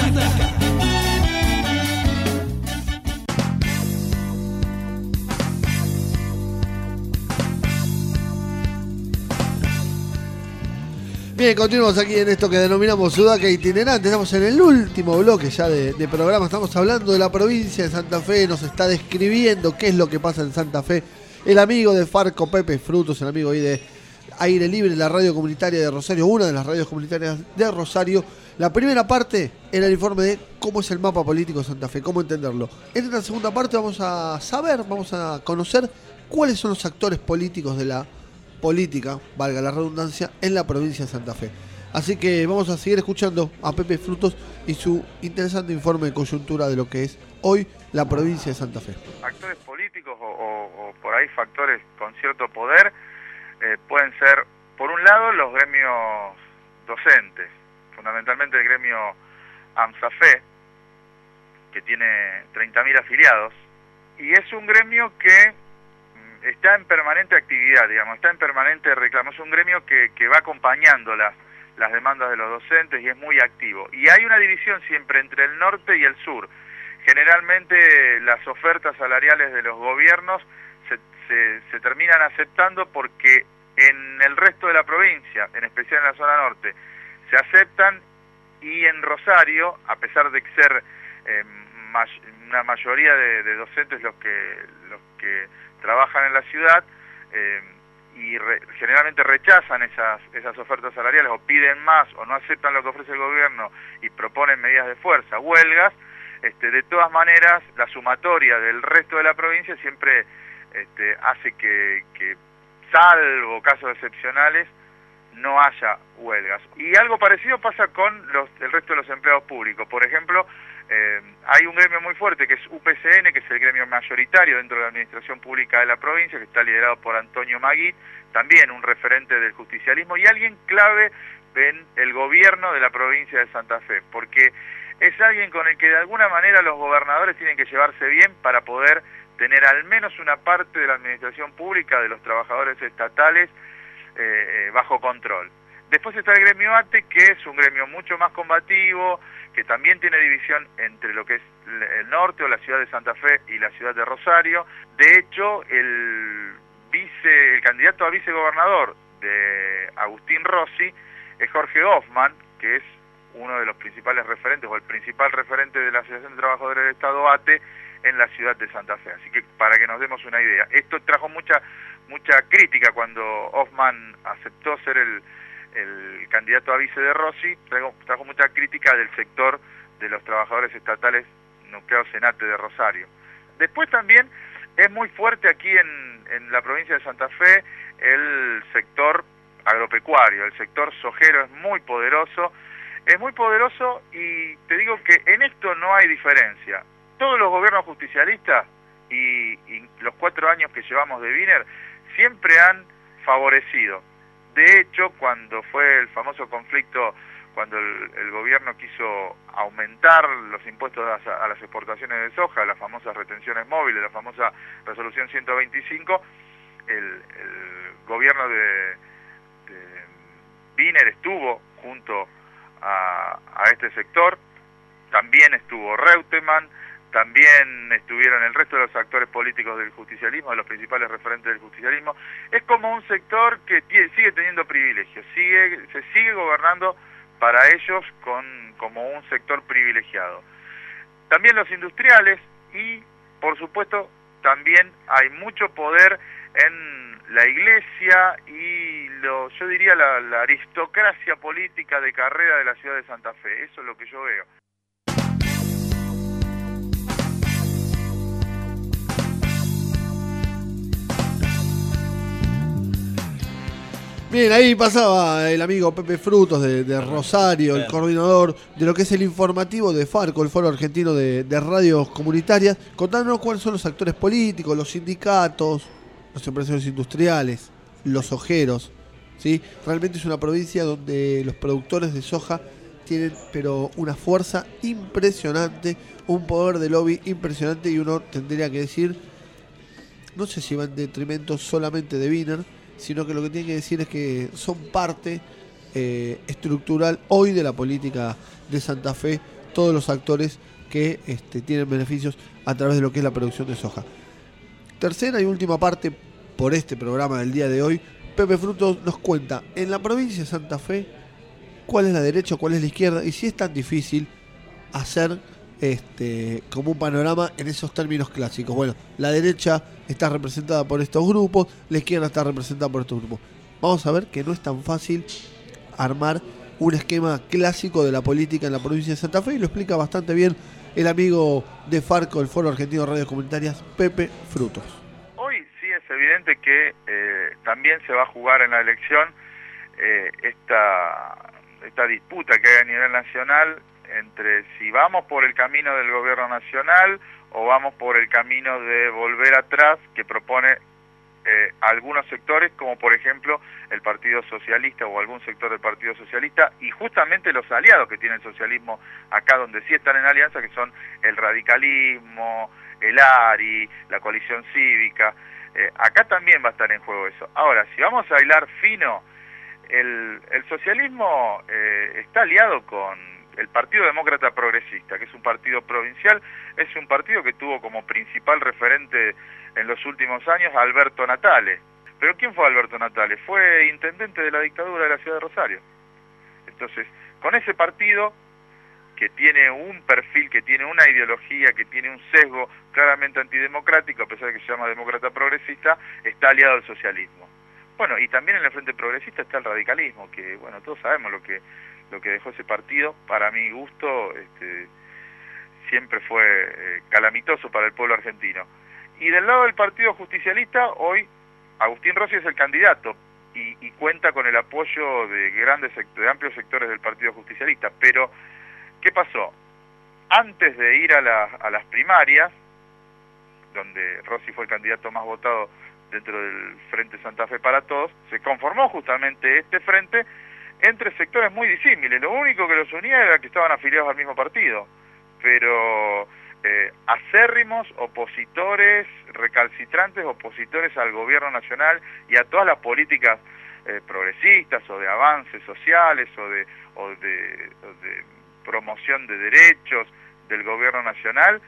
Bien, continuamos aquí en esto que denominamos Sudaca Itinerante. Estamos en el último bloque ya de programa. Estamos hablando de la provincia de Santa Fe. Nos está describiendo qué es lo que pasa en Santa Fe. El amigo de Farco, Pepe Frutos, el amigo ahí de Aire Libre, la radio comunitaria de Rosario, una de las radios comunitarias de Rosario. La primera parte era el informe de cómo es el mapa político de Santa Fe, cómo entenderlo. En esta segunda parte vamos a saber, vamos a conocer cuáles son los actores políticos de la política, valga la redundancia, en la provincia de Santa Fe. Así que vamos a seguir escuchando a Pepe Frutos y su interesante informe de coyuntura de lo que es hoy la provincia de Santa Fe. Actores políticos o por ahí factores con cierto poder pueden ser, por un lado, los gremios docentes, fundamentalmente el gremio AMSAFE, que tiene 30.000 afiliados, y es un gremio que está en permanente actividad, digamos, está en permanente reclamo, es un gremio que va acompañando las demandas de los docentes y es muy activo. Y hay una división siempre entre el norte y el sur. Generalmente las ofertas salariales de los gobiernos se terminan aceptando porque en el resto de la provincia, en especial en la zona norte, se aceptan, y en Rosario, a pesar de ser una mayoría de docentes los que trabajan en la ciudad, generalmente rechazan esas ofertas salariales o piden más o no aceptan lo que ofrece el gobierno y proponen medidas de fuerza, huelgas, de todas maneras la sumatoria del resto de la provincia siempre hace que salvo casos excepcionales no haya huelgas. Y algo parecido pasa con el resto de los empleados públicos. Por ejemplo, hay un gremio muy fuerte que es UPCN, que es el gremio mayoritario dentro de la administración pública de la provincia, que está liderado por Antonio Magui, también un referente del justicialismo y alguien clave en el gobierno de la provincia de Santa Fe, porque es alguien con el que de alguna manera los gobernadores tienen que llevarse bien para poder tener al menos una parte de la administración pública, de los trabajadores estatales, bajo control. Después está el gremio ATE, que es un gremio mucho más combativo, que también tiene división entre lo que es el norte o la ciudad de Santa Fe y la ciudad de Rosario. De hecho, el candidato a vicegobernador de Agustín Rossi es Jorge Hoffman, que es uno de los principales referentes, o el principal referente de la Asociación de Trabajadores del Estado ATE en la ciudad de Santa Fe. Así que para que nos demos una idea, esto trajo mucha crítica cuando Hoffman aceptó ser el candidato a vice de Rossi, trajo mucha crítica del sector de los trabajadores estatales nucleados en ATE de Rosario. Después también es muy fuerte aquí en la provincia de Santa Fe el sector agropecuario, el sector sojero es muy poderoso y te digo que en esto no hay diferencia. Todos los gobiernos justicialistas y los 4 años que llevamos de Wiener siempre han favorecido. De hecho, cuando fue el famoso conflicto, cuando el gobierno quiso aumentar los impuestos a las exportaciones de soja, las famosas retenciones móviles, la famosa resolución 125, el gobierno de Wiener estuvo junto a este sector, también estuvo Reutemann, también estuvieron el resto de los actores políticos del justicialismo, de los principales referentes del justicialismo. Es como un sector que sigue teniendo privilegios, se sigue gobernando para ellos como un sector privilegiado. También los industriales y, por supuesto, también hay mucho poder en la iglesia y yo diría la aristocracia política de carrera de la ciudad de Santa Fe. Eso es lo que yo veo. Bien, ahí pasaba el amigo Pepe Frutos de Rosario, el coordinador de lo que es el informativo de Farco, el Foro Argentino de Radios Comunitarias, contándonos cuáles son los actores políticos, los sindicatos, los empresarios industriales, los sojeros, ¿sí? Realmente es una provincia donde los productores de soja tienen pero una fuerza impresionante, un poder de lobby impresionante, y uno tendría que decir, no sé si va en detrimento solamente de Wiener, sino que lo que tiene que decir es que son parte estructural hoy de la política de Santa Fe, todos los actores que tienen beneficios a través de lo que es la producción de soja. Tercera y última parte por este programa del día de hoy, Pepe Frutos nos cuenta en la provincia de Santa Fe cuál es la derecha, cuál es la izquierda, y si es tan difícil hacer como un panorama en esos términos clásicos. Bueno, la derecha está representada por estos grupos, la izquierda está representada por estos grupos. Vamos a ver que no es tan fácil armar un esquema clásico de la política en la provincia de Santa Fe, y lo explica bastante bien el amigo de Farco, el Foro Argentino de Radios Comunitarias, Pepe Frutos. Hoy sí es evidente que también se va a jugar en la elección esta disputa que hay a nivel nacional entre si vamos por el camino del gobierno nacional o vamos por el camino de volver atrás que propone algunos sectores, como por ejemplo el Partido Socialista o algún sector del Partido Socialista, y justamente los aliados que tiene el socialismo acá donde sí están en alianza, que son el radicalismo, el ARI, la coalición cívica. Acá también va a estar en juego eso. Ahora, si vamos a hilar fino, el socialismo está aliado con el Partido Demócrata Progresista, que es un partido provincial, es un partido que tuvo como principal referente en los últimos años a Alberto Natale. ¿Pero quién fue Alberto Natale? Fue intendente de la dictadura de la ciudad de Rosario. Entonces, con ese partido, que tiene un perfil, que tiene una ideología, que tiene un sesgo claramente antidemocrático, a pesar de que se llama demócrata progresista, está aliado al socialismo. Bueno, y también en el Frente Progresista está el radicalismo, que bueno, todos sabemos lo que dejó ese partido. Para mi gusto, siempre fue calamitoso para el pueblo argentino. Y del lado del Partido Justicialista, hoy Agustín Rossi es el candidato y cuenta con el apoyo de amplios sectores del Partido Justicialista. Pero, ¿qué pasó? Antes de ir a las primarias, donde Rossi fue el candidato más votado dentro del Frente Santa Fe para Todos, se conformó justamente este frente entre sectores muy disímiles. Lo único que los unía era que estaban afiliados al mismo partido, pero acérrimos opositores, recalcitrantes opositores al gobierno nacional y a todas las políticas progresistas o de avances sociales o de promoción de derechos del gobierno nacional.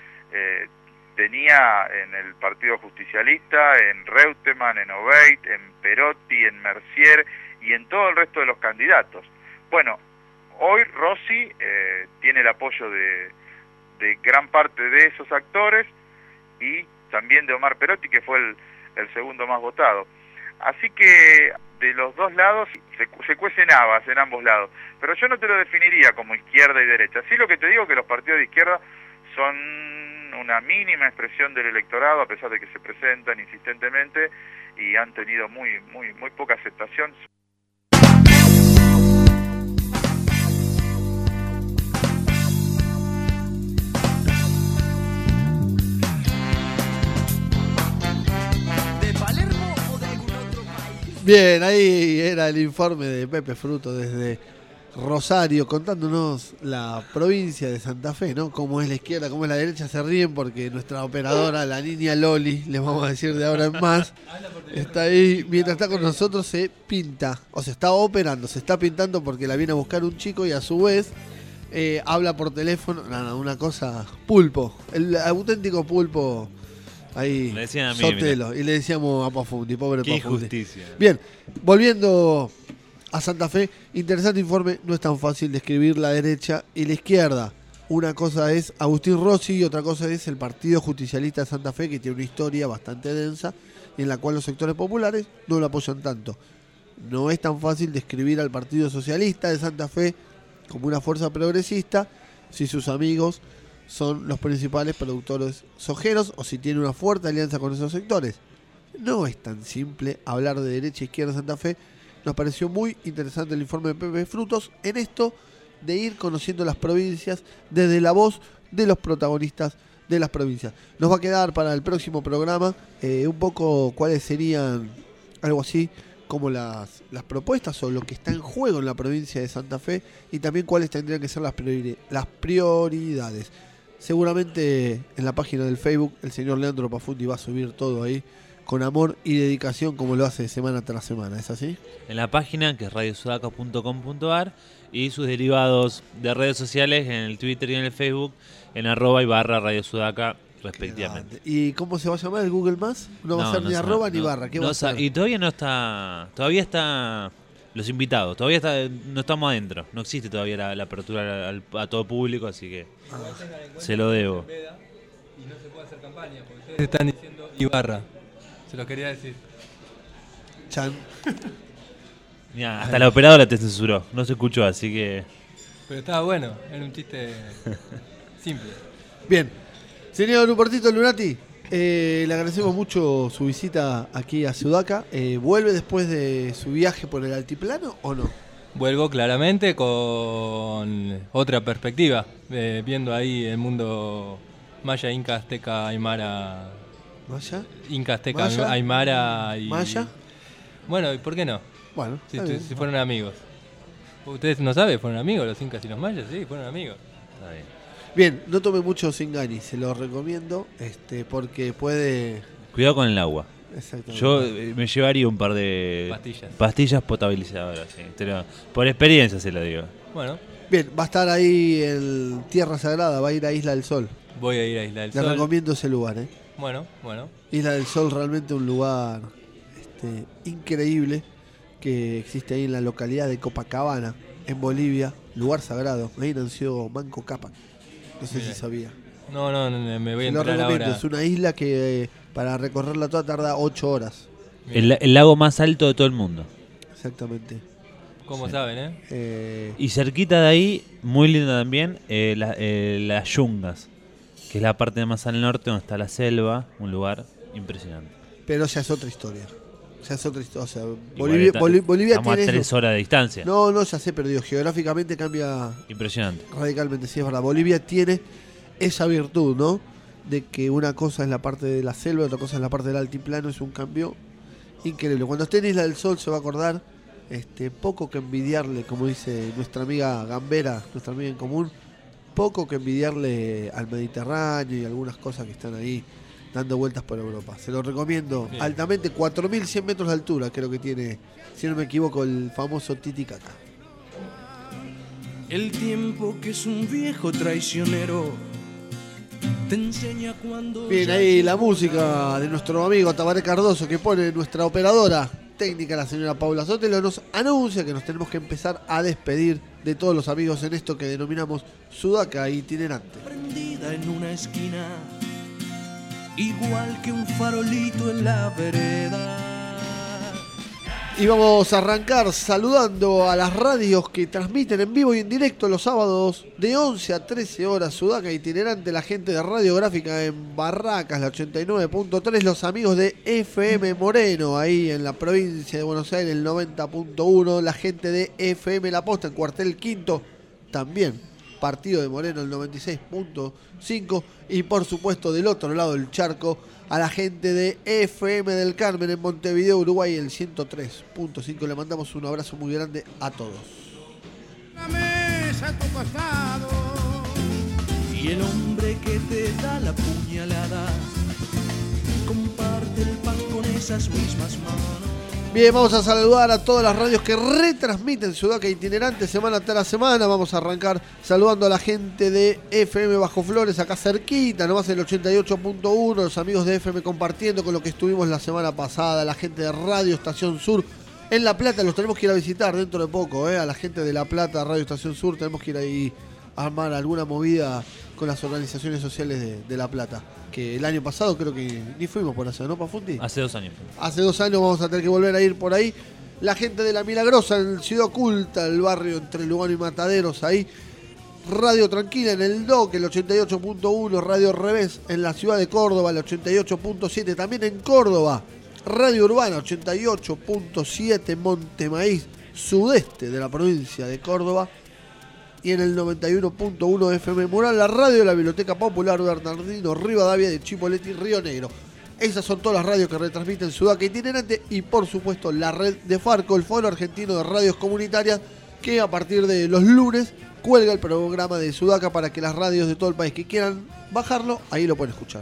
Tenía en el Partido Justicialista, en Reutemann, en Obeid, en Perotti, en Mercier y en todo el resto de los candidatos. Bueno, hoy Rossi tiene el apoyo de gran parte de esos actores y también de Omar Perotti, que fue el segundo más votado. Así que de los dos lados se cuecen habas en ambos lados, pero yo no te lo definiría como izquierda y derecha. Sí, lo que te digo es que los partidos de izquierda son una mínima expresión del electorado, a pesar de que se presentan insistentemente y han tenido muy poca aceptación. Bien, ahí era el informe de Pepe Fruto desde Rosario, contándonos la provincia de Santa Fe, ¿no? Cómo es la izquierda, cómo es la derecha. Se ríen porque nuestra operadora, la niña Loli, les vamos a decir de ahora en más, está ahí, mientras está con nosotros se pinta, o se está operando, se está pintando porque la viene a buscar un chico y a su vez habla por teléfono, una cosa, pulpo, el auténtico pulpo. Ahí, le decían a mí, Sotelo, y le decíamos a Pafundi, pobre Qué Pafundi. injusticia. Bien, volviendo a Santa Fe, interesante informe, no es tan fácil describir la derecha y la izquierda. Una cosa es Agustín Rossi y otra cosa es el Partido Justicialista de Santa Fe, que tiene una historia bastante densa y en la cual los sectores populares no lo apoyan tanto. No es tan fácil describir al Partido Socialista de Santa Fe como una fuerza progresista si sus amigos son los principales productores sojeros o si tiene una fuerte alianza con esos sectores. No es tan simple hablar de derecha e izquierda en Santa Fe. nos pareció muy interesante el informe de Pepe Frutos en esto de ir conociendo las provincias desde la voz de los protagonistas de las provincias. Nos va a quedar para el próximo programa un poco cuáles serían, algo así, como las propuestas o lo que está en juego en la provincia de Santa Fe y también cuáles tendrían que ser las prioridades. Seguramente en la página del Facebook el señor Leandro Pafundi va a subir todo ahí con amor y dedicación como lo hace semana tras semana, ¿es así? En la página que es radiosudaca.com.ar y sus derivados de redes sociales en el Twitter y en el Facebook en @radiosudaca respectivamente. ¿Y cómo se va a llamar el Google Más? No va a ser ni arroba ni barra. ¿Qué va a ser? Y todavía no está. Todavía está los invitados. Todavía no estamos adentro. No existe todavía la apertura a todo público, así que se lo debo. Y no se puede hacer campaña porque ustedes están diciendo Ibarra. Se lo quería decir. Chan. Mirá, hasta la operadora te censuró. No se escuchó, así que. Pero estaba bueno. Era un chiste simple. Bien. Señor Rupertito Lunati, le agradecemos mucho su visita aquí a Sudaca. ¿Vuelve después de su viaje por el altiplano o no? Vuelvo claramente con otra perspectiva, viendo ahí el mundo maya, inca, azteca, aymara. ¿Maya? Inca, azteca, ¿Maya? aymara y... ¿Maya? Bueno, ¿y por qué no? Bueno, si fueron amigos. ¿Ustedes no saben? ¿Fueron amigos los incas y los mayas? Sí, fueron amigos. Está bien. Bien, no tome mucho Singani, se lo recomiendo, porque puede... Cuidado con el agua. Exactamente. Yo me llevaría un par de pastillas potabilizadoras, sí. Por experiencia se lo digo. Bueno. Bien, va a estar ahí en Tierra Sagrada, va a ir a Isla del Sol. Voy a ir a Isla del Sol. Le recomiendo ese lugar, Bueno. Isla del Sol, realmente un lugar increíble que existe ahí en la localidad de Copacabana, en Bolivia, lugar sagrado. Ahí nació Manco Cápac. No sé si sabía. No, me voy a enterar enterar ahora. Es una isla que para recorrerla toda tarda 8 horas. El lago más alto de todo el mundo. Exactamente. ¿Cómo saben, Y cerquita de ahí, muy linda también, las Yungas, que es la parte más al norte donde está la selva, un lugar impresionante. Pero ya es otra historia. O sea, Bolivia estamos tiene a 3 horas de distancia. No, ya sé, pero geográficamente cambia impresionante. Radicalmente, sí, es verdad. Bolivia tiene esa virtud, ¿no? De que una cosa es la parte de la selva, otra cosa es la parte del altiplano, es un cambio increíble. Cuando esté en Isla del Sol se va a acordar poco que envidiarle, como dice nuestra amiga Gambera, nuestra amiga en común, poco que envidiarle al Mediterráneo y algunas cosas que están ahí dando vueltas por Europa. Se lo recomiendo altamente. 4.100 metros de altura creo que tiene, si no me equivoco, el famoso Titicaca. El tiempo, que es un viejo traicionero, te enseña cuando... Bien, ahí la música de nuestro amigo Tabaré Cardoso que pone nuestra operadora técnica, la señora Paula Sotelo, nos anuncia que nos tenemos que empezar a despedir de todos los amigos en esto que denominamos Sudaca Itinerante. Prendida en una esquina, igual que un farolito en la vereda. Y vamos a arrancar saludando a las radios que transmiten en vivo y en directo los sábados de 11 a 13 horas Sudaca Itinerante, la gente de Radiográfica en Barracas, la 89.3, los amigos de FM Moreno, ahí en la provincia de Buenos Aires, el 90.1, la gente de FM La Posta en Cuartel Quinto, también Partido de Moreno, el 96.5, y por supuesto del otro lado del charco, a la gente de FM del Carmen en Montevideo, Uruguay, el 103.5. Le mandamos un abrazo muy grande a todos. La mesa a tu costado, y el hombre que te da la puñalada comparte el pan con esas mismas manos. Bien, vamos a saludar a todas las radios que retransmiten Sudaca Itinerante semana tras semana. Vamos a arrancar saludando a la gente de FM Bajo Flores, acá cerquita, nomás el 88.1, los amigos de FM compartiendo con lo que estuvimos la semana pasada, la gente de Radio Estación Sur en La Plata, los tenemos que ir a visitar dentro de poco, a la gente de La Plata, Radio Estación Sur, tenemos que ir ahí a armar alguna movida con las organizaciones sociales de La Plata. Que el año pasado creo que ni fuimos por allá, ¿no, Pafundi? Hace 2 años. Hace 2 años vamos a tener que volver a ir por ahí. La gente de La Milagrosa en Ciudad Oculta, el barrio entre Lugano y Mataderos, ahí. Radio Tranquila en el DOC, el 88.1, Radio Revés en la ciudad de Córdoba, el 88.7, también en Córdoba. Radio Urbana 88.7 Montemaíz, sudeste de la provincia de Córdoba, y en el 91.1 FM Mural, la radio de la Biblioteca Popular Bernardino Rivadavia de Chipoleti, Río Negro. Esas son todas las radios que retransmiten Sudaca Itinerante y por supuesto la red de Farco, el Foro Argentino de Radios Comunitarias, que a partir de los lunes cuelga el programa de Sudaca para que las radios de todo el país que quieran bajarlo, ahí lo pueden escuchar.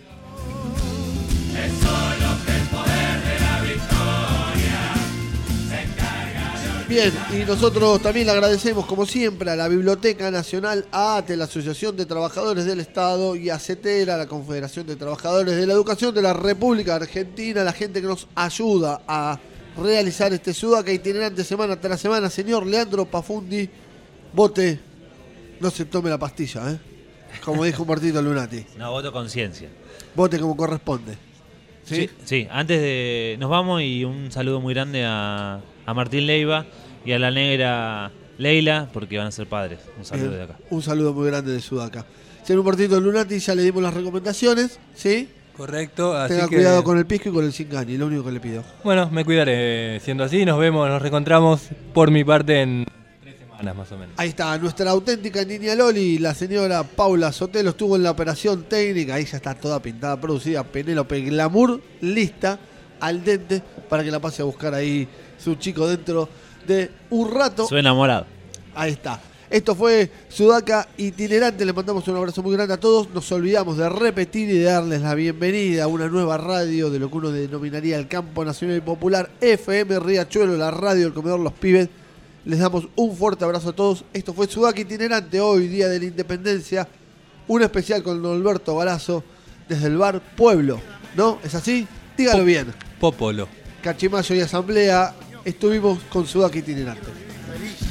Bien, y nosotros también le agradecemos como siempre a la Biblioteca Nacional, a ATE, la Asociación de Trabajadores del Estado, y a CETERA, la Confederación de Trabajadores de la Educación de la República Argentina, la gente que nos ayuda a realizar este Sudaca Itinerante semana tras semana. Señor Leandro Pafundi, vote, no se tome la pastilla, como dijo Martito Lunati. No, voto conciencia. Vote como corresponde. ¿Sí? Sí, antes de... Nos vamos y un saludo muy grande a Martín Leiva y a la negra Leila, porque van a ser padres. Un saludo de acá. Un saludo muy grande de Sudaca. Señor Martito Lunati, ya le dimos las recomendaciones, ¿sí? Correcto. Así Tenga cuidado con el pisco y con el Zingani, lo único que le pido. Bueno, me cuidaré. Siendo así, nos vemos, nos reencontramos por mi parte en 3 semanas más o menos. Ahí está, nuestra auténtica niña Loli, la señora Paula Sotelo, estuvo en la operación técnica. Ahí ya está toda pintada, producida. Penélope Glamour, lista, al dente, para que la pase a buscar ahí su chico dentro de un rato. Su enamorado. Ahí está. Esto fue Sudaca Itinerante. Les mandamos un abrazo muy grande a todos. Nos olvidamos de repetir y de darles la bienvenida a una nueva radio de lo que uno denominaría el campo nacional y popular, FM Riachuelo, la radio del comedor Los Pibes. Les damos un fuerte abrazo a todos. Esto fue Sudaca Itinerante, hoy día de la Independencia. Un especial con don Alberto Galazo desde el bar Pueblo. ¿No? ¿Es así? Dígalo bien. Popolo. Cachimayo y Asamblea. Estuvimos con Sudaca Itinerante. Feliz.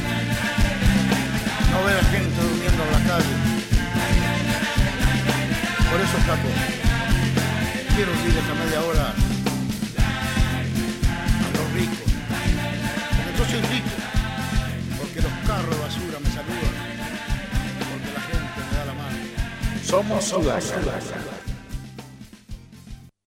No ver a gente durmiendo en la calle. Por eso, Capo, quiero ir esta media hora a los ricos. Porque yo soy rico. Porque los carros de basura me saludan. Porque la gente me da la mano. Somos Sudaca.